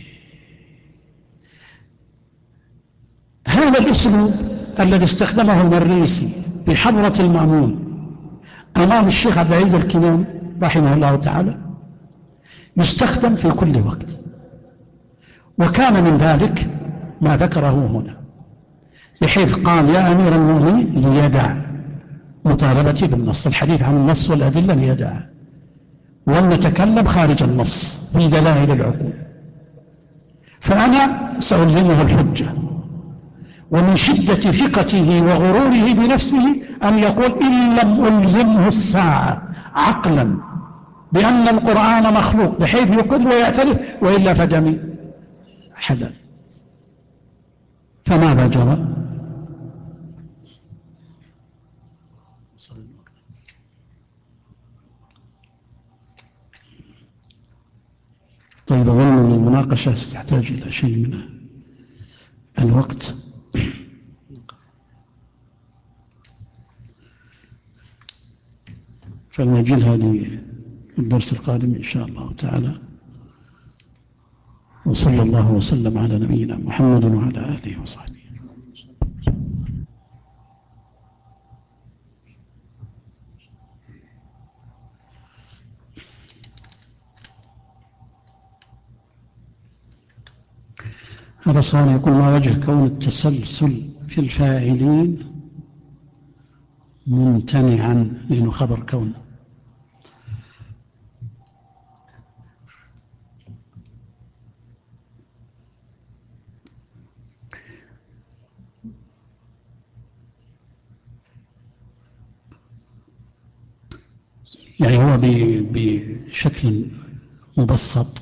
هذا الأسلوب الذي استخدمه المريسي بحضرة المأمون أمام الشيخ عبد العزيز الكناني رحمه الله تعالى يستخدم في كل وقت، وكان من ذلك ما ذكره هنا، بحيث قال يا أمير المؤمنين ليدع مطالبتي بالنص، الحديث عن النص والأدلة ليدع، ونتكلم خارج النص في دلائل العقول، فأنا سألزمه الحجة. ومن شدة ثقته وغروره بنفسه أن يقول إن لم ألزمه الساعة عقلا بأن القرآن مخلوق بحيث يقل ويعترف وإلا فدمي حلال. فماذا جرى؟ طيب، أظن أن المناقشة ستحتاج إلى شيء من الوقت. فلنجلها للدرس القادم إن شاء الله تعالى. وصلى الله وسلم على نبينا محمد وعلى آله وصحبه. هذا السؤال يقول ما وجه كون التسلسل في الفاعلين ممتنعا، لأنه خبر كون. يعني هو بشكل مبسط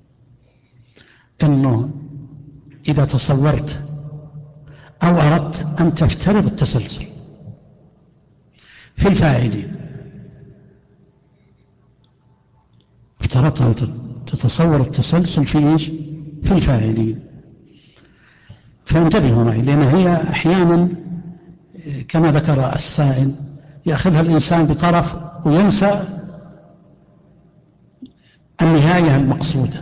أنه إذا تصورت أو أردت أن تفترض التسلسل في الفاعلين، افترضت أن تتصور التسلسل في إيش؟ في الفاعلين. فانتبهوا معي، لأن هي أحيانا كما ذكر السائل يأخذها الإنسان بطرف وينسى النهاية المقصودة،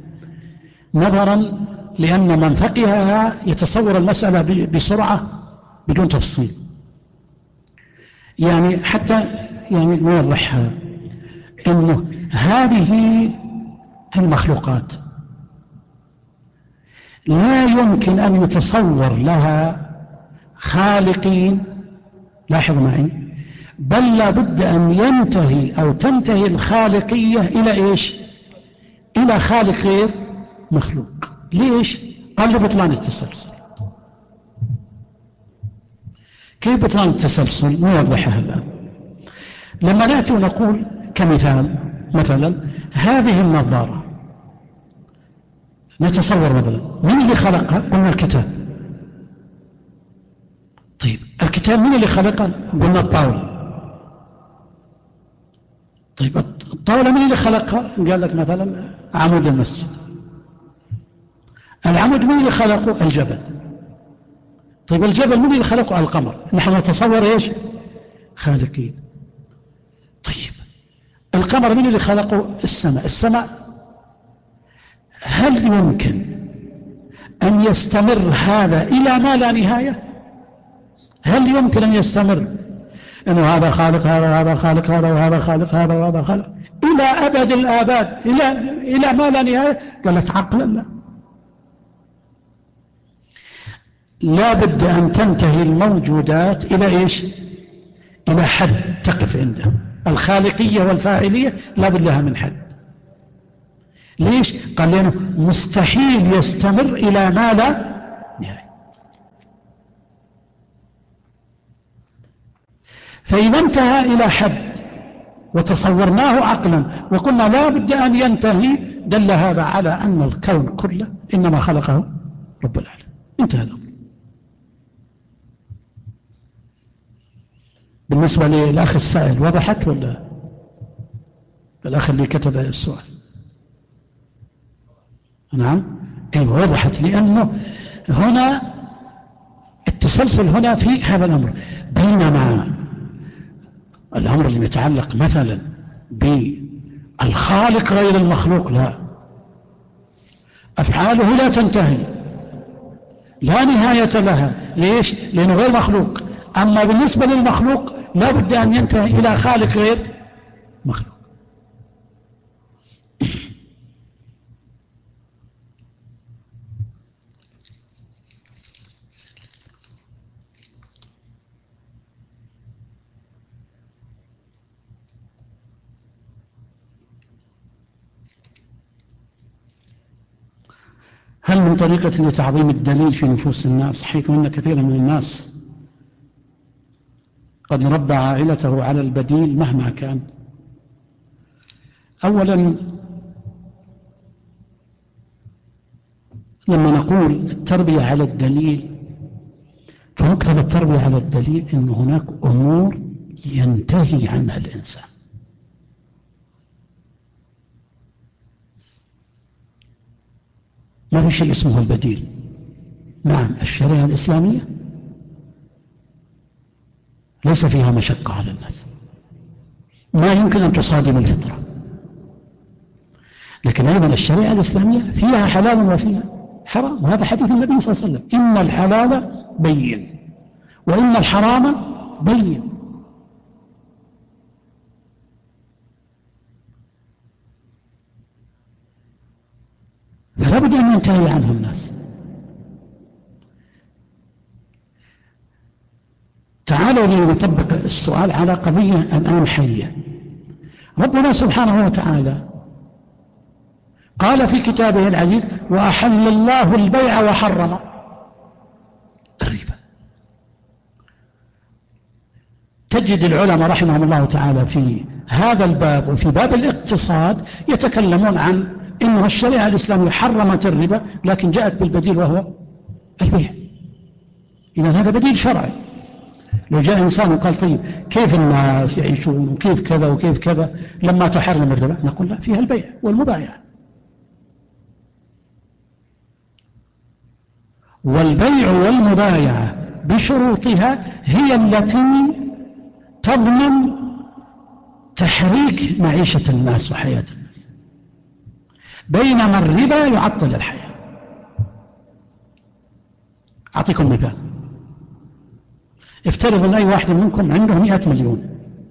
نظرا لأن من فقهها يتصور المسألة بسرعة بدون تفصيل. يعني حتى يعني نوضحها، إنه هذه المخلوقات لا يمكن أن يتصور لها خالقين، لاحظ معي، بل لا بد أن ينتهي أو تنتهي الخالقية إلى إيش؟ إلى خالق غير مخلوق. ليش؟ قال لبطلان التسلسل. كيف بطلان التسلسل؟ نوضحها الآن. لما نأتي ونقول كمثال مثلا هذه النظارة، نتصور مثلا من اللي خلقها؟ قلنا الكتاب. طيب الكتاب من اللي خلقها؟ قلنا الطاولة. طيب الطاولة من اللي خلقها؟ قال لك مثلا عمود المسجد. العمود من اللي خلقه؟ الجبل. طيب الجبل من اللي خلقه؟ القمر. نحن نتصور ايش؟ خالقين. طيب القمر من اللي خلقه؟ السماء. السماء هل يمكن أن يستمر هذا إلى ما لا نهاية؟ هل يمكن أن يستمر إنه هذا خالق هذا وهذا خالق هذا وهذا خالق هذا وهذا خالق إلى أبد الآباد إلى ما لا نهاية؟ قال لك عقلا لا. لا بد أن تنتهي الموجودات إلى إيش؟ إلى حد تقف عنده. الخالقية والفاعلية لا بد لها من حد. ليش؟ قال لأنه مستحيل يستمر إلى ما لا نهاية. فإذا انتهى إلى حد وتصورناه عقلا وقلنا لا بد أن ينتهي، دل هذا على أن الكون كله إنما خلقه رب العالمين. انتهى الأمر. بالنسبة للأخ السائل وضحت ولا الأخ اللي كتب السؤال؟ نعم أيوة وضحت. لأنه هنا التسلسل هنا في هذا الأمر، بينما الأمر اللي يتعلق مثلا بالخالق غير المخلوق لا، أفعاله لا تنتهي، لا نهاية لها. ليش؟ لأنه غير مخلوق. أما بالنسبة للمخلوق لا بد أن ينتهي إلى خالق غير مخلوق. هل من طريقة لتعظيم الدليل في نفوس الناس، حيث أن كثيرا من الناس قد ربى عائلته على البديل مهما كان؟ أولا لما نقول التربية على الدليل، فمقتضى التربية على الدليل أن هناك أمور ينتهي عنها الإنسان. ما في شيء اسمه البديل. نعم الشريعة الإسلامية ليس فيها مشقة على الناس، ما يمكن أن تصادم الفطرة، لكن أيضا الشريعة الإسلامية فيها حلال وفيها حرام، وهذا حديث النبي صلى الله عليه وسلم: إن الحلال بين وإن الحرام بين. فلا بد أن ينتهي عنه الناس. تعالوا لنطبق السؤال على قضية الآن حية. ربنا سبحانه وتعالى قال في كتابه العزيز: وأحل الله البيع وحرم الربا. تجد العلماء رحمهم الله تعالى في هذا الباب وفي باب الاقتصاد يتكلمون عن إنه الشريعة الإسلامية حرمت الربا، لكن جاءت بالبديل وهو البيع. إذن هذا بديل شرعي. لو جاء إنسان وقال: طيب كيف الناس يعيشون وكيف كذا وكيف كذا لما تحرم الربا؟ نقول لا، فيها البيع والمبايعة. والبيع والمبايعة بشروطها هي التي تضمن تحريك معيشة الناس وحياة الناس، بينما الربا يعطل الحياة. أعطيكم مثال. افترض أن أي واحد منكم عنده 100 مليون،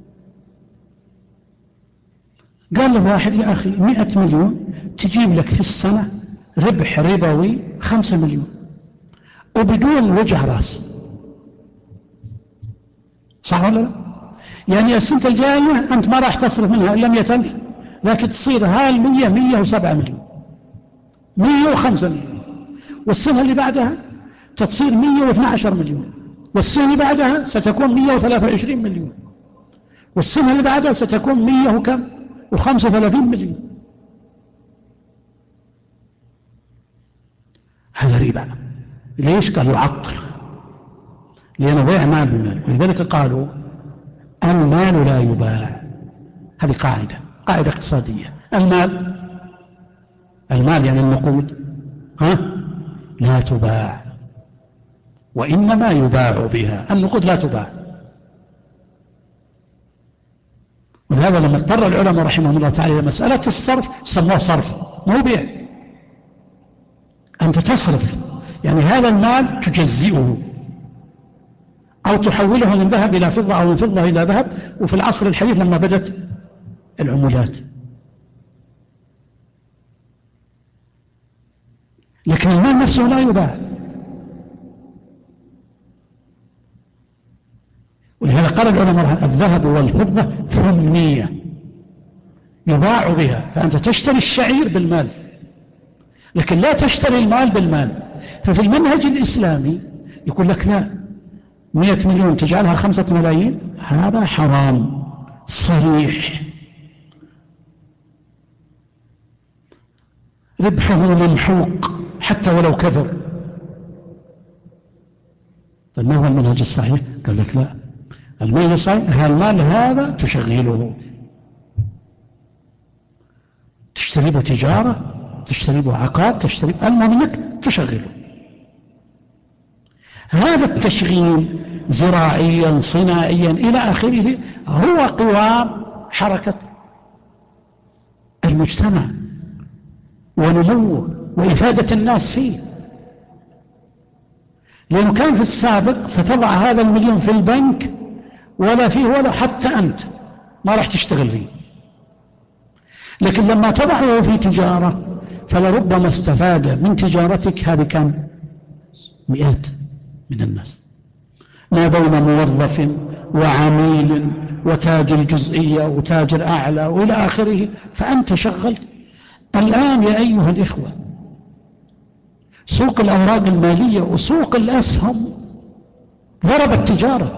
قال له واحد: يا أخي 100 مليون تجيب لك في السنة ربح ربوي 5 مليون وبدون وجه راس. صح ولا لا؟ يعني السنة الجاية أنت ما راح تصرف منها إلا 100,000، لكن تصير هاي 107 مليون، 105 مليون، والسنة اللي بعدها تصير 112 مليون، والسنة اللي بعدها ستكون 123 مليون، والسنة اللي بعدها ستكون 135 مليون. هذا ربا. ليش؟ قال يعطل، لأنه بيع مال بمال. ولذلك قالوا المال لا يباع. هذه قاعدة اقتصادية. المال يعني النقود لا تباع، وإنما يباع بها. النقود لا تباع. ولهذا لما اضطر العلماء رحمهم الله تعالى إلى مسألة الصرف سموه صرف مو بيع. أنت تصرف، يعني هذا المال تجزئه أو تحوله من ذهب إلى فضة أو من فضة إلى ذهب. وفي العصر الحديث لما بدت العملات، لكن المال نفسه لا يباع. ولهذا قال العلماء الذهب والفضة ثمنية يباع بها. فأنت تشتري الشعير بالمال، لكن لا تشتري المال بالمال. ففي المنهج الإسلامي يقول لك لا، 100 مليون تجعلها 5 ملايين، هذا حرام صريح، ربحه ممحوق حتى ولو كثر. طيب ما هو المنهج الصحيح؟ قال لك لا، المنهج الصحيح المال هذا تشغله، تشتري به تجارة، تشتري به عقار، تشتري المهم انك تشغله. هذا التشغيل زراعيا صناعيا إلى آخره هو قوام حركة المجتمع ونموه وإفادة الناس فيه. لأنه كان في السابق ستضع هذا المليون في البنك ولا فيه ولا حتى أنت ما راح تشتغل فيه، لكن لما تضعه في تجارة فلربما استفاد من تجارتك هذه كان مئات من الناس، ما بين موظف وعميل وتاجر جزئية وتاجر أعلى وإلى آخره. فأنت شغلت. الآن يا أيها الإخوة سوق الأوراق المالية وسوق الأسهم ضربت تجارة،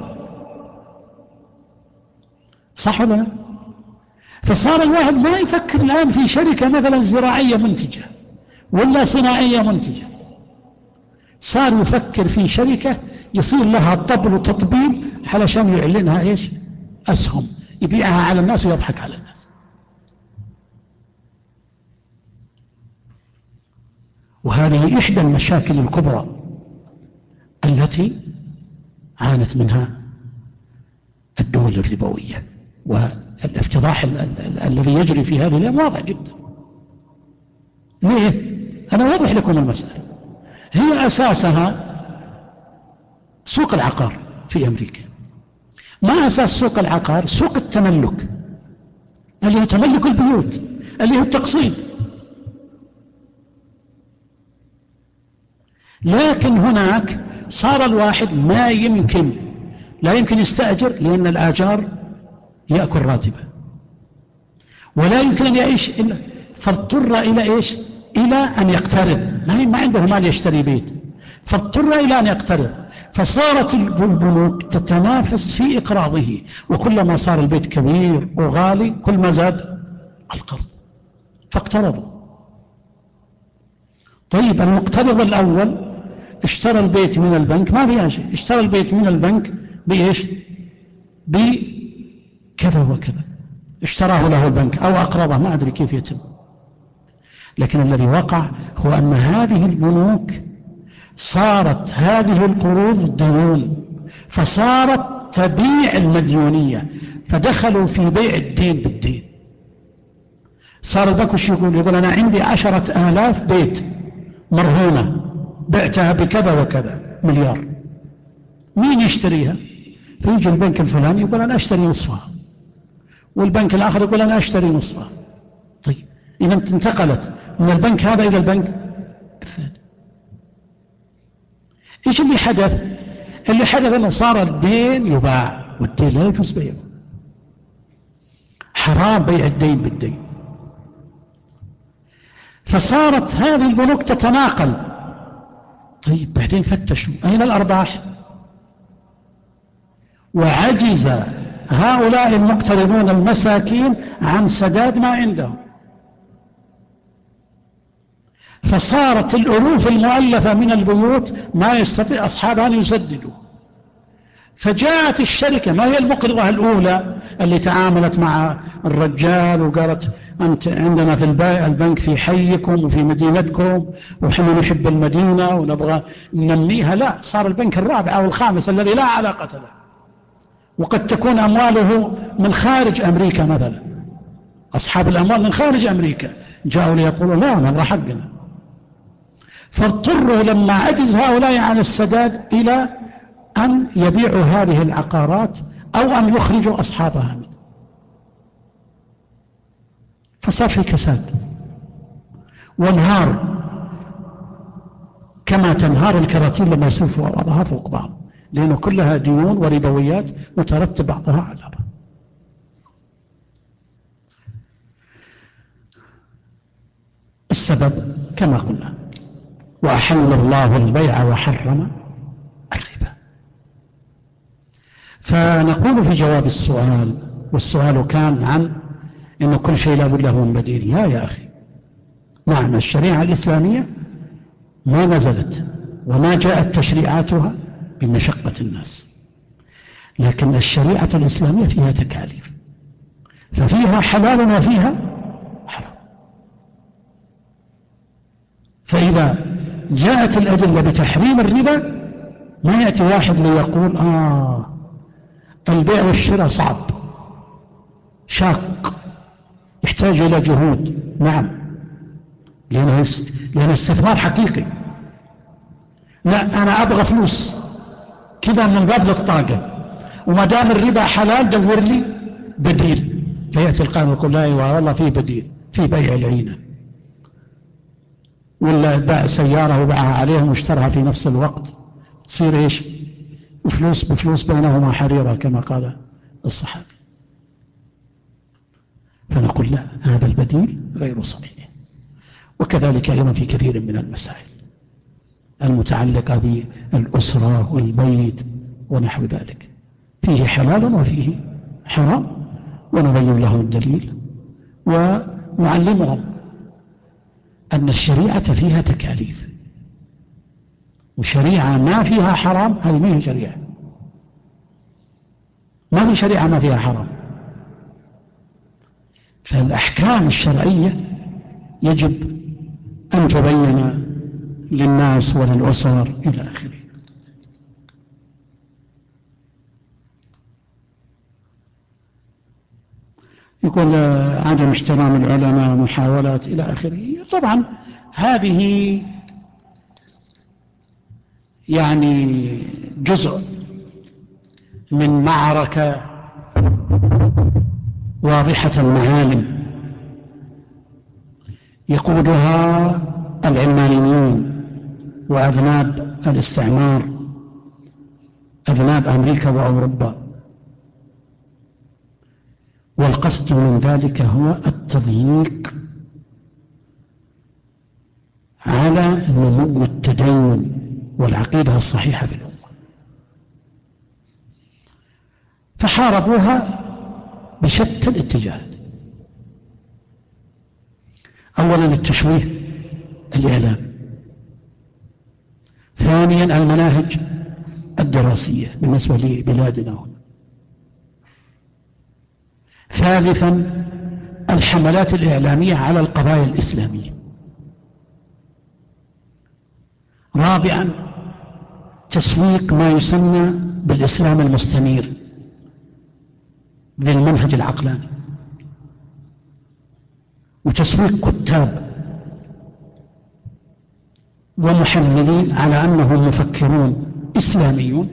صح ولا لا؟ فصار الواحد ما يفكر الآن في شركة مثلا زراعية منتجة ولا صناعية منتجة، صار يفكر في شركة يصير لها طبل وتطبيل علشان يعلنها ايش؟ أسهم، يبيعها على الناس ويضحك على الناس. وهذه إحدى المشاكل الكبرى التي عانت منها الدول الربوية، والافتضاح الذي يجري في هذه الأيام واضح جدا. ليه؟ أنا واضح لكم المسألة. هي أساسها سوق العقار في أمريكا. ما أساس سوق العقار؟ سوق التملك، اللي هو تملك البيوت، اللي هو التقسيط. لكن هناك صار الواحد لا يمكن يستأجر، لأن الآجار يأكل راتبه، ولا يمكن أن يعيش إلا، فاضطر إلى إيش؟ إلى أن يقترض. ما عنده مال يشتري بيت، فاضطر إلى أن يقترض. فصارت البنوك تتنافس في إقراضه، وكلما صار البيت كبير وغالي كل ما زاد القرض، فاقترضوا. طيب المقترض الأول اشترى البيت من البنك، ما فيها شيء، اشترى البيت من البنك بإيش؟ بكذا وكذا، اشتراه له البنك أو أقرضه، ما أدري كيف يتم. لكن الذي وقع هو أن هذه البنوك صارت هذه القروض ديون، فصارت تبيع المديونية، فدخلوا في بيع الدين بالدين. صار البنك وش يقول أنا عندي 10,000 بيت مرهونة بعتها بكذا وكذا مليار، مين يشتريها؟ فيجي البنك الفلاني يقول أنا أشتري نصفها، والبنك الآخر يقول أنا أشتري نصفها. طيب إذا انتقلت من البنك هذا إلى البنك الثاني. إيش اللي حدث؟ اللي حدث أنه صار الدين يباع، والدين لا يجوز بيعه. حرام بيع الدين بالدين. فصارت هذه البنوك تتناقل. طيب بعدين فتشوا أين الأرباح؟ وعجز هؤلاء المقترضون المساكين عن سداد ما عندهم، فصارت الألوف المؤلفة من البيوت ما يستطيع أصحابها أن يسددوا. فجاءت الشركة، ما هي المقرضة الأولى اللي تعاملت مع الرجال وقالت أنت عندنا في البنك في حيكم وفي مدينتكم وحنا نحب المدينة ونبغى ننميها، لا، صار البنك الرابع أو الخامس الذي لا علاقة له، وقد تكون أمواله من خارج أمريكا مثلا، أصحاب الأموال من خارج أمريكا جاءوا ليقولوا لا نبغى حقنا. فاضطروا لما عجز هؤلاء عن السداد إلى أن يبيعوا هذه العقارات أو أن يخرجوا أصحابها منه، فصار في كساد وانهار كما تنهار الكراتين لما يصير بعضها فوق بعض، لأنه كلها ديون وربويات مترتب بعضها على بعض. السبب كما قلنا: وأحل الله البيع وحرم الربا. فنقول في جواب السؤال، والسؤال كان عن إن كل شيء لا بد له من بديل. لا يا أخي، نعم الشريعة الإسلامية ما نزلت وما جاءت تشريعاتها بمشقة الناس، لكن الشريعة الإسلامية فيها تكاليف، ففيها حلال وفيها حرام. فإذا جاءت الأدلة بتحريم الربا ما يأتي واحد ليقول البيع والشراء صعب شاق يحتاج إلى جهود. نعم، لأنه استثمار حقيقي. لا، أنا أبغى فلوس كذا من باب الطاقة، وما دام الربا حلال دور لي بديل. فيأتي القانون يقول لا والله فيه بديل، فيه بيع العينة، ولا باع سيارة وباعها عليهم واشترها في نفس الوقت، تصير ايش؟ فلوس بفلوس بينهما حريرة كما قال الصحابي. فنقول لا، هذا البديل غير صحيح. وكذلك أيضا في كثير من المسائل المتعلقة بالأسرة والبيت ونحو ذلك فيه حلال وفيه حرام، ونبين لهم الدليل ونعلمهم أن الشريعة فيها تكاليف، وشريعة ما فيها حرام هذه ما هي شريعة. ما في شريعة ما فيها حرام. فالأحكام الشرعية يجب أن تبين للناس وللأسر إلى آخره. يقول عدم احترام العلماء، محاولات إلى آخره. طبعا هذه يعني جزء من معركة واضحة المعالم يقودها العلمانيون وأذناب الاستعمار، أذناب أمريكا وأوروبا، والقصد من ذلك هو التضييق على نمو التدين والعقيدة الصحيحة في الأمة. فحاربوها بشتى الاتجاهات. أولا التشويه الإعلام، ثانيا المناهج الدراسية بالنسبة لبلادنا هنا، ثالثا الحملات الإعلامية على القضايا الإسلامية، رابعا تسويق ما يسمى بالإسلام المستنير بالمنهج العقلاني، وتسويق كتاب ومحللين على أنهم مفكرون إسلاميون،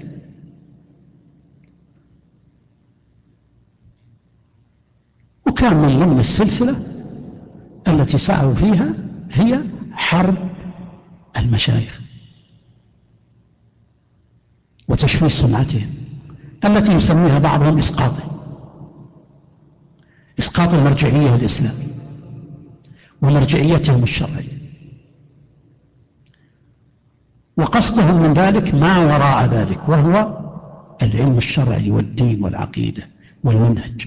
وكان من ضمن السلسلة التي سعوا فيها هي حرب المشايخ وتشويه سمعتهم التي يسميها بعضهم إسقاط بساط المرجعية الإسلامية ومرجعيتهم الشرعية، وقصدهم من ذلك ما وراء ذلك، وهو العلم الشرعي والدين والعقيدة والمنهج.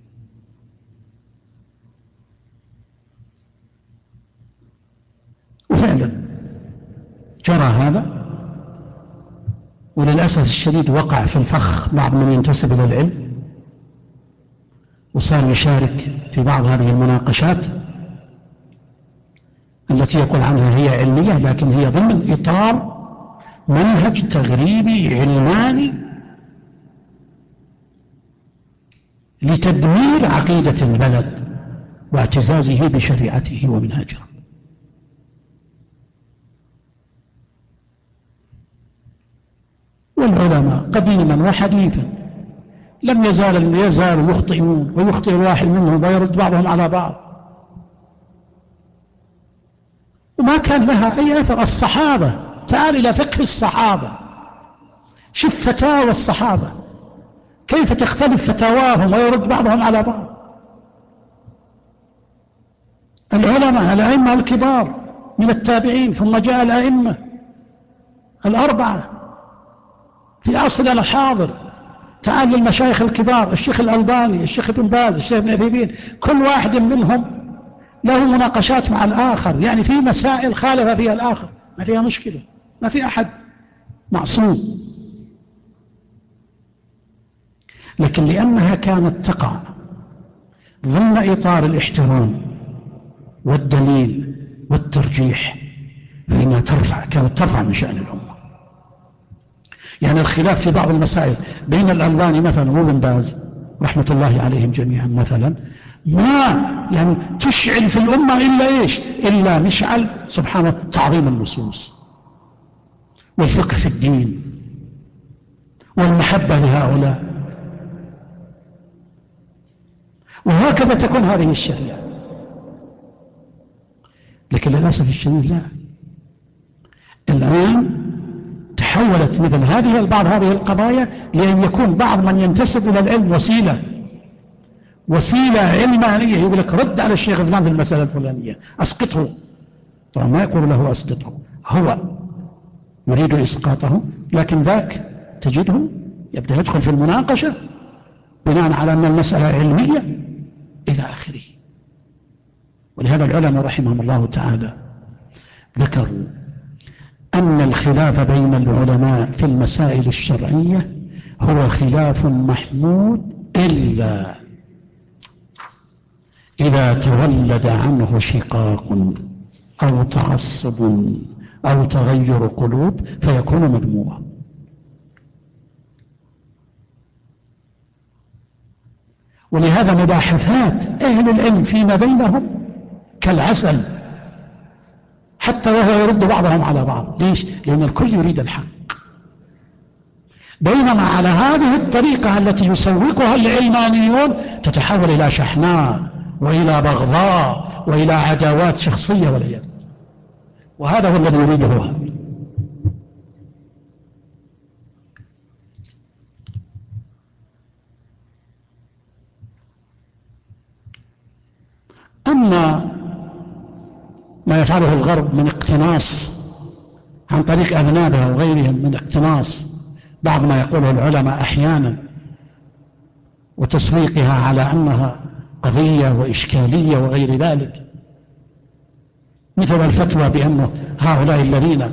وفعلا جرى هذا، وللأسف الشديد وقع في الفخ بعض من ينتسب إلى العلم وصار يشارك في بعض هذه المناقشات التي يقول عنها هي علمية، لكن هي ضمن إطار منهج تغريبي علماني لتدمير عقيدة البلد واعتزازه بشريعته ومنهجه. والعلماء قديما وحديثا لم يزالوا يخطئون، ويخطئ الواحد منهم ويرد بعضهم على بعض، وما كان لها أي أثر. الصحابة، تعال إلى فقه الصحابة، شوف فتاوى الصحابة كيف تختلف فتاواهم ويرد بعضهم على بعض. العلماء الأئمة الكبار من التابعين، ثم جاء الأئمة الأربعة في عصرنا الحاضر، تعال للمشايخ الكبار، الشيخ الألباني، الشيخ ابن باز، الشيخ ابن عثيمين، كل واحد منهم له مناقشات مع الآخر، يعني في مسائل خالف فيها الآخر، ما فيها مشكلة، ما في أحد معصوم. لكن لأنها كانت تقع ضمن إطار الاحترام والدليل والترجيح، فإنها كانت ترفع من شأن الأمة. يعني الخلاف في بعض المسائل بين الألباني مثلا وابن باز رحمة الله عليهم جميعا مثلا، ما يعني تشعل في الأمة إلا إيش؟ إلا مشعل سبحانه تعظيم النصوص والفقه في الدين والمحبة لهؤلاء، وهكذا تكون هذه الشريعة. لكن للأسف الشديد لا، الآن تحولت مثل بعض هذه القضايا لأن يكون بعض من ينتسب إلى العلم وسيلة علمانية، يقول لك رد على الشيخ فلان في المسألة الفلانية، أسقطه. طبعا ما يقول له أسقطه، هو يريد إسقاطه، لكن ذاك تجده يبدأ يدخل في المناقشة بناء على أن المسألة علمية إلى آخره. ولهذا العلماء رحمهم الله تعالى ذكروا أن الخلاف بين العلماء في المسائل الشرعية هو خلاف محمود إلا إذا تولد عنه شقاق أو تعصب أو تغير قلوب فيكون مذموما. ولهذا مباحثات أهل العلم فيما بينهم كالعسل، حتى وهو يرد بعضهم على بعض. ليش؟ لأن الكل يريد الحق. بينما على هذه الطريقة التي يسوقها العلمانيون تتحول إلى شحناء وإلى بغضاء وإلى عداوات شخصية والعياذ، وهذا هو الذي يريده هذا. أما ما يفعله الغرب من اقتناص عن طريق أذنابها وغيرهم من اقتناص بعض ما يقوله العلماء أحيانا وتسويقها على أنها قضية وإشكالية وغير ذلك، مثل الفتوى بأنه هؤلاء الذين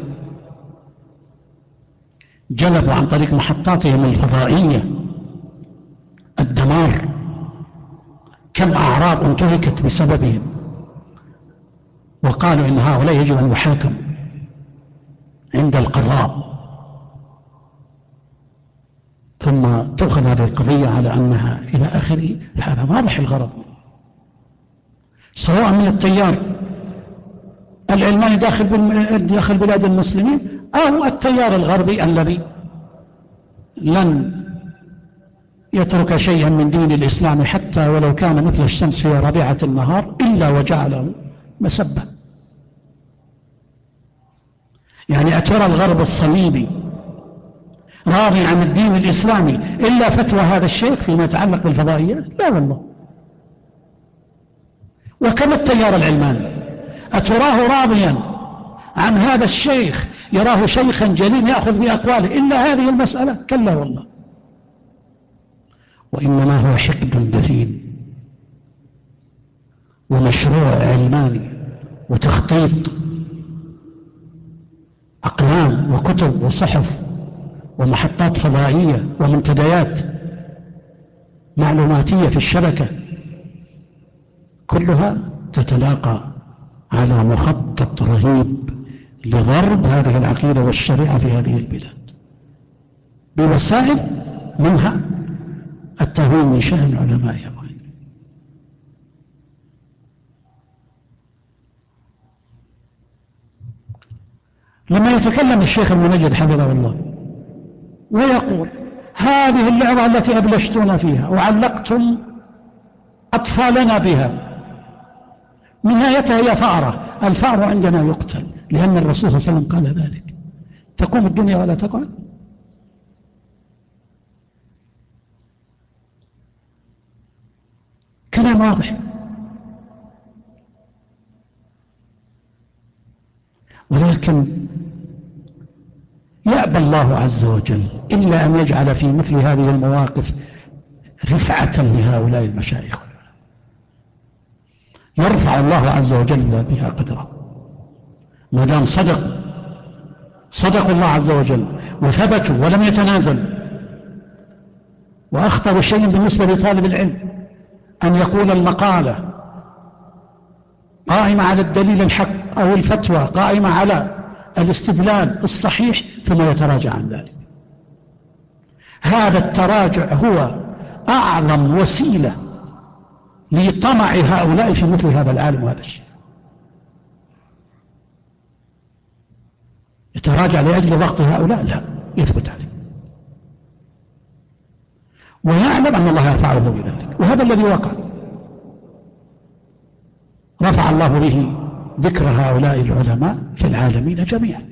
جلبوا عن طريق محطاتهم الفضائية الدمار، كم أعراض انتهكت بسببهم، وقالوا إن هؤلاء يجب أن يحاكم عند القضاء، ثم تأخذ هذه القضية على أنها إلى آخره. هذا واضح الغرض، سواء من التيار العلماني داخل بلاد المسلمين أو التيار الغربي الذي لن يترك شيئا من دين الإسلام حتى ولو كان مثل الشمس في ربيعة النهار إلا وجعله مسبة. يعني أترى الغرب الصليبي راضي عن الدين الإسلامي إلا فتوى هذا الشيخ فيما يتعلق بالفضائيات؟ لا والله، وكما التيار العلماني، أتراه راضيا عن هذا الشيخ يراه شيخا جليل يأخذ بأقواله إلا هذه المسألة؟ كلا والله، وإنما هو حقد دفين ومشروع علماني وتخطيط أقلام وكتب وصحف ومحطات فضائية ومنتديات معلوماتية في الشبكة، كلها تتلاقى على مخطط رهيب لضرب هذه العقيدة والشريعة في هذه البلاد بوسائل منها التهوين من شأن علماء. لما يتكلم الشيخ المنجد حفظه الله ويقول هذه اللعبة التي أبلشتونا فيها وعلقتم أطفالنا بها نهايتها هي فأرة، الفأر عندنا يقتل، لأن الرسول صلى الله عليه وسلم قال ذلك، تقوم الدنيا ولا تقعد. كلام واضح. ولكن يأبى الله عز وجل إلا أن يجعل في مثل هذه المواقف رفعة لهؤلاء المشايخ، يرفع الله عز وجل بها قدره ما دام صدقوا الله عز وجل وثبتوا ولم يتنازلوا. وأخطر شيء بالنسبة لطالب العلم أن يقول المقالة قائمة على الدليل الحق أو الفتوى قائمة على الاستدلال الصحيح ثم يتراجع عن ذلك. هذا التراجع هو أعظم وسيلة لطمع هؤلاء في مثل هذا العالم وهذا الشيء. يتراجع لأجل ضغط هؤلاء؟ لا، يثبت عليه ويعلم أن الله يرفعه بذلك، وهذا الذي وقع. رفع الله به ذكر هؤلاء العلماء في العالمين جميعا،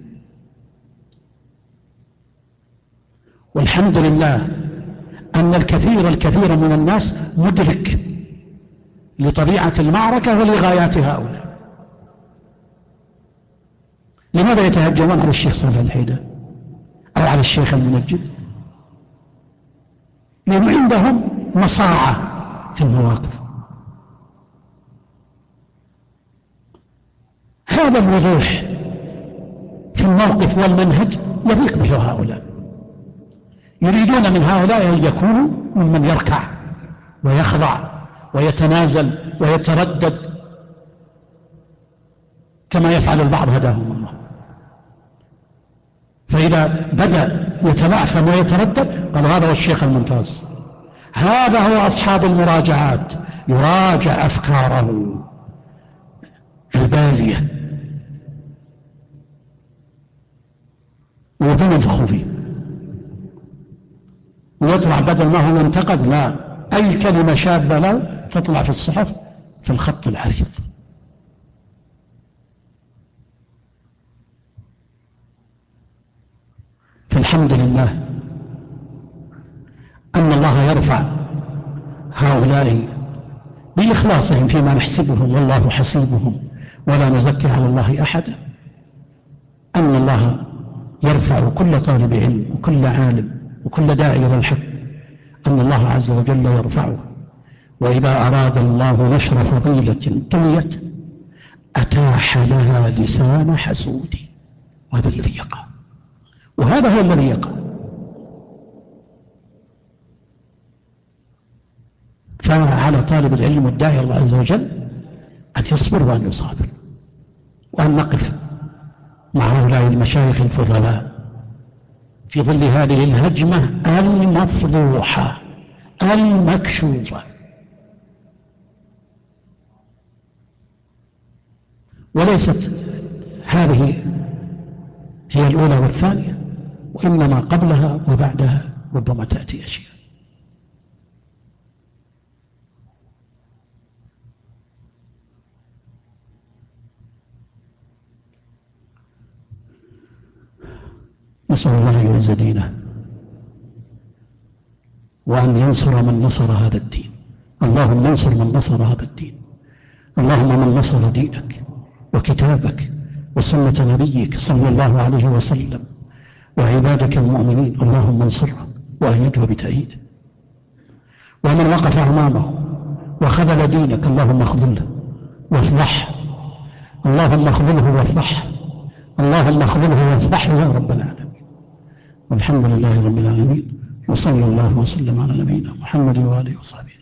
والحمد لله أن الكثير من الناس مدرك لطبيعة المعركة ولغايات هؤلاء. لماذا يتهجمون على الشيخ صالح الحيدر أو على الشيخ المنجد؟ لأن عندهم مصاعة في المواقف. هذا الوضوح في الموقف والمنهج يضيق به هؤلاء، يريدون من هؤلاء أن يكونوا ممن يركع ويخضع ويتنازل ويتردد كما يفعل البعض هداهم الله. فإذا بدأ يتلعثم ويتردد قال هذا هو الشيخ الممتاز، هذا هو أصحاب المراجعات، يراجع أفكاره البالية وبنفخ فيه ويطلع بدل ما هو ينتقد، لا، أي كلمة شاذة له تطلع في الصحف في الخط العريض. فالحمد لله أن الله يرفع هؤلاء بإخلاصهم فيما نحسبهم والله حسيبهم ولا نزكي على الله أحدا، أن الله يرفع كل طالب علم وكل عالم وكل داعي إلى الحق، أن الله عز وجل يرفعه. وإذا أراد الله نشر فضيلة طويت أتاح لها لسان حسود، وهذا الذي يقع، وهذا هو الذي يقع. فعلى طالب العلم والداعي الله عز وجل أن يصبر وأن يصابر، وأن نقف مع هؤلاء المشايخ الفضلاء في ظل هذه الهجمة المفضوحة المكشوفة. وليست هذه هي الأولى والثانية، وإنما قبلها وبعدها ربما تأتي أشياء. نسأل الله أن يعز دينه وأن ينصر من نصر هذا الدين. اللهم انصر من نصر هذا الدين، اللهم من نصر دينك وكتابك وسنة نبيك صلى الله عليه وسلم وعبادك المؤمنين اللهم انصره وأيده بتأييده، ومن وقف أمامه وخذل دينك اللهم اخذله وافضحه، اللهم اخذله وافضحه، اللهم اخذله وافضحه يا رب العالمين. والحمد لله رب العالمين، وصلى الله وسلم على نبينا محمد وآله وصحبه.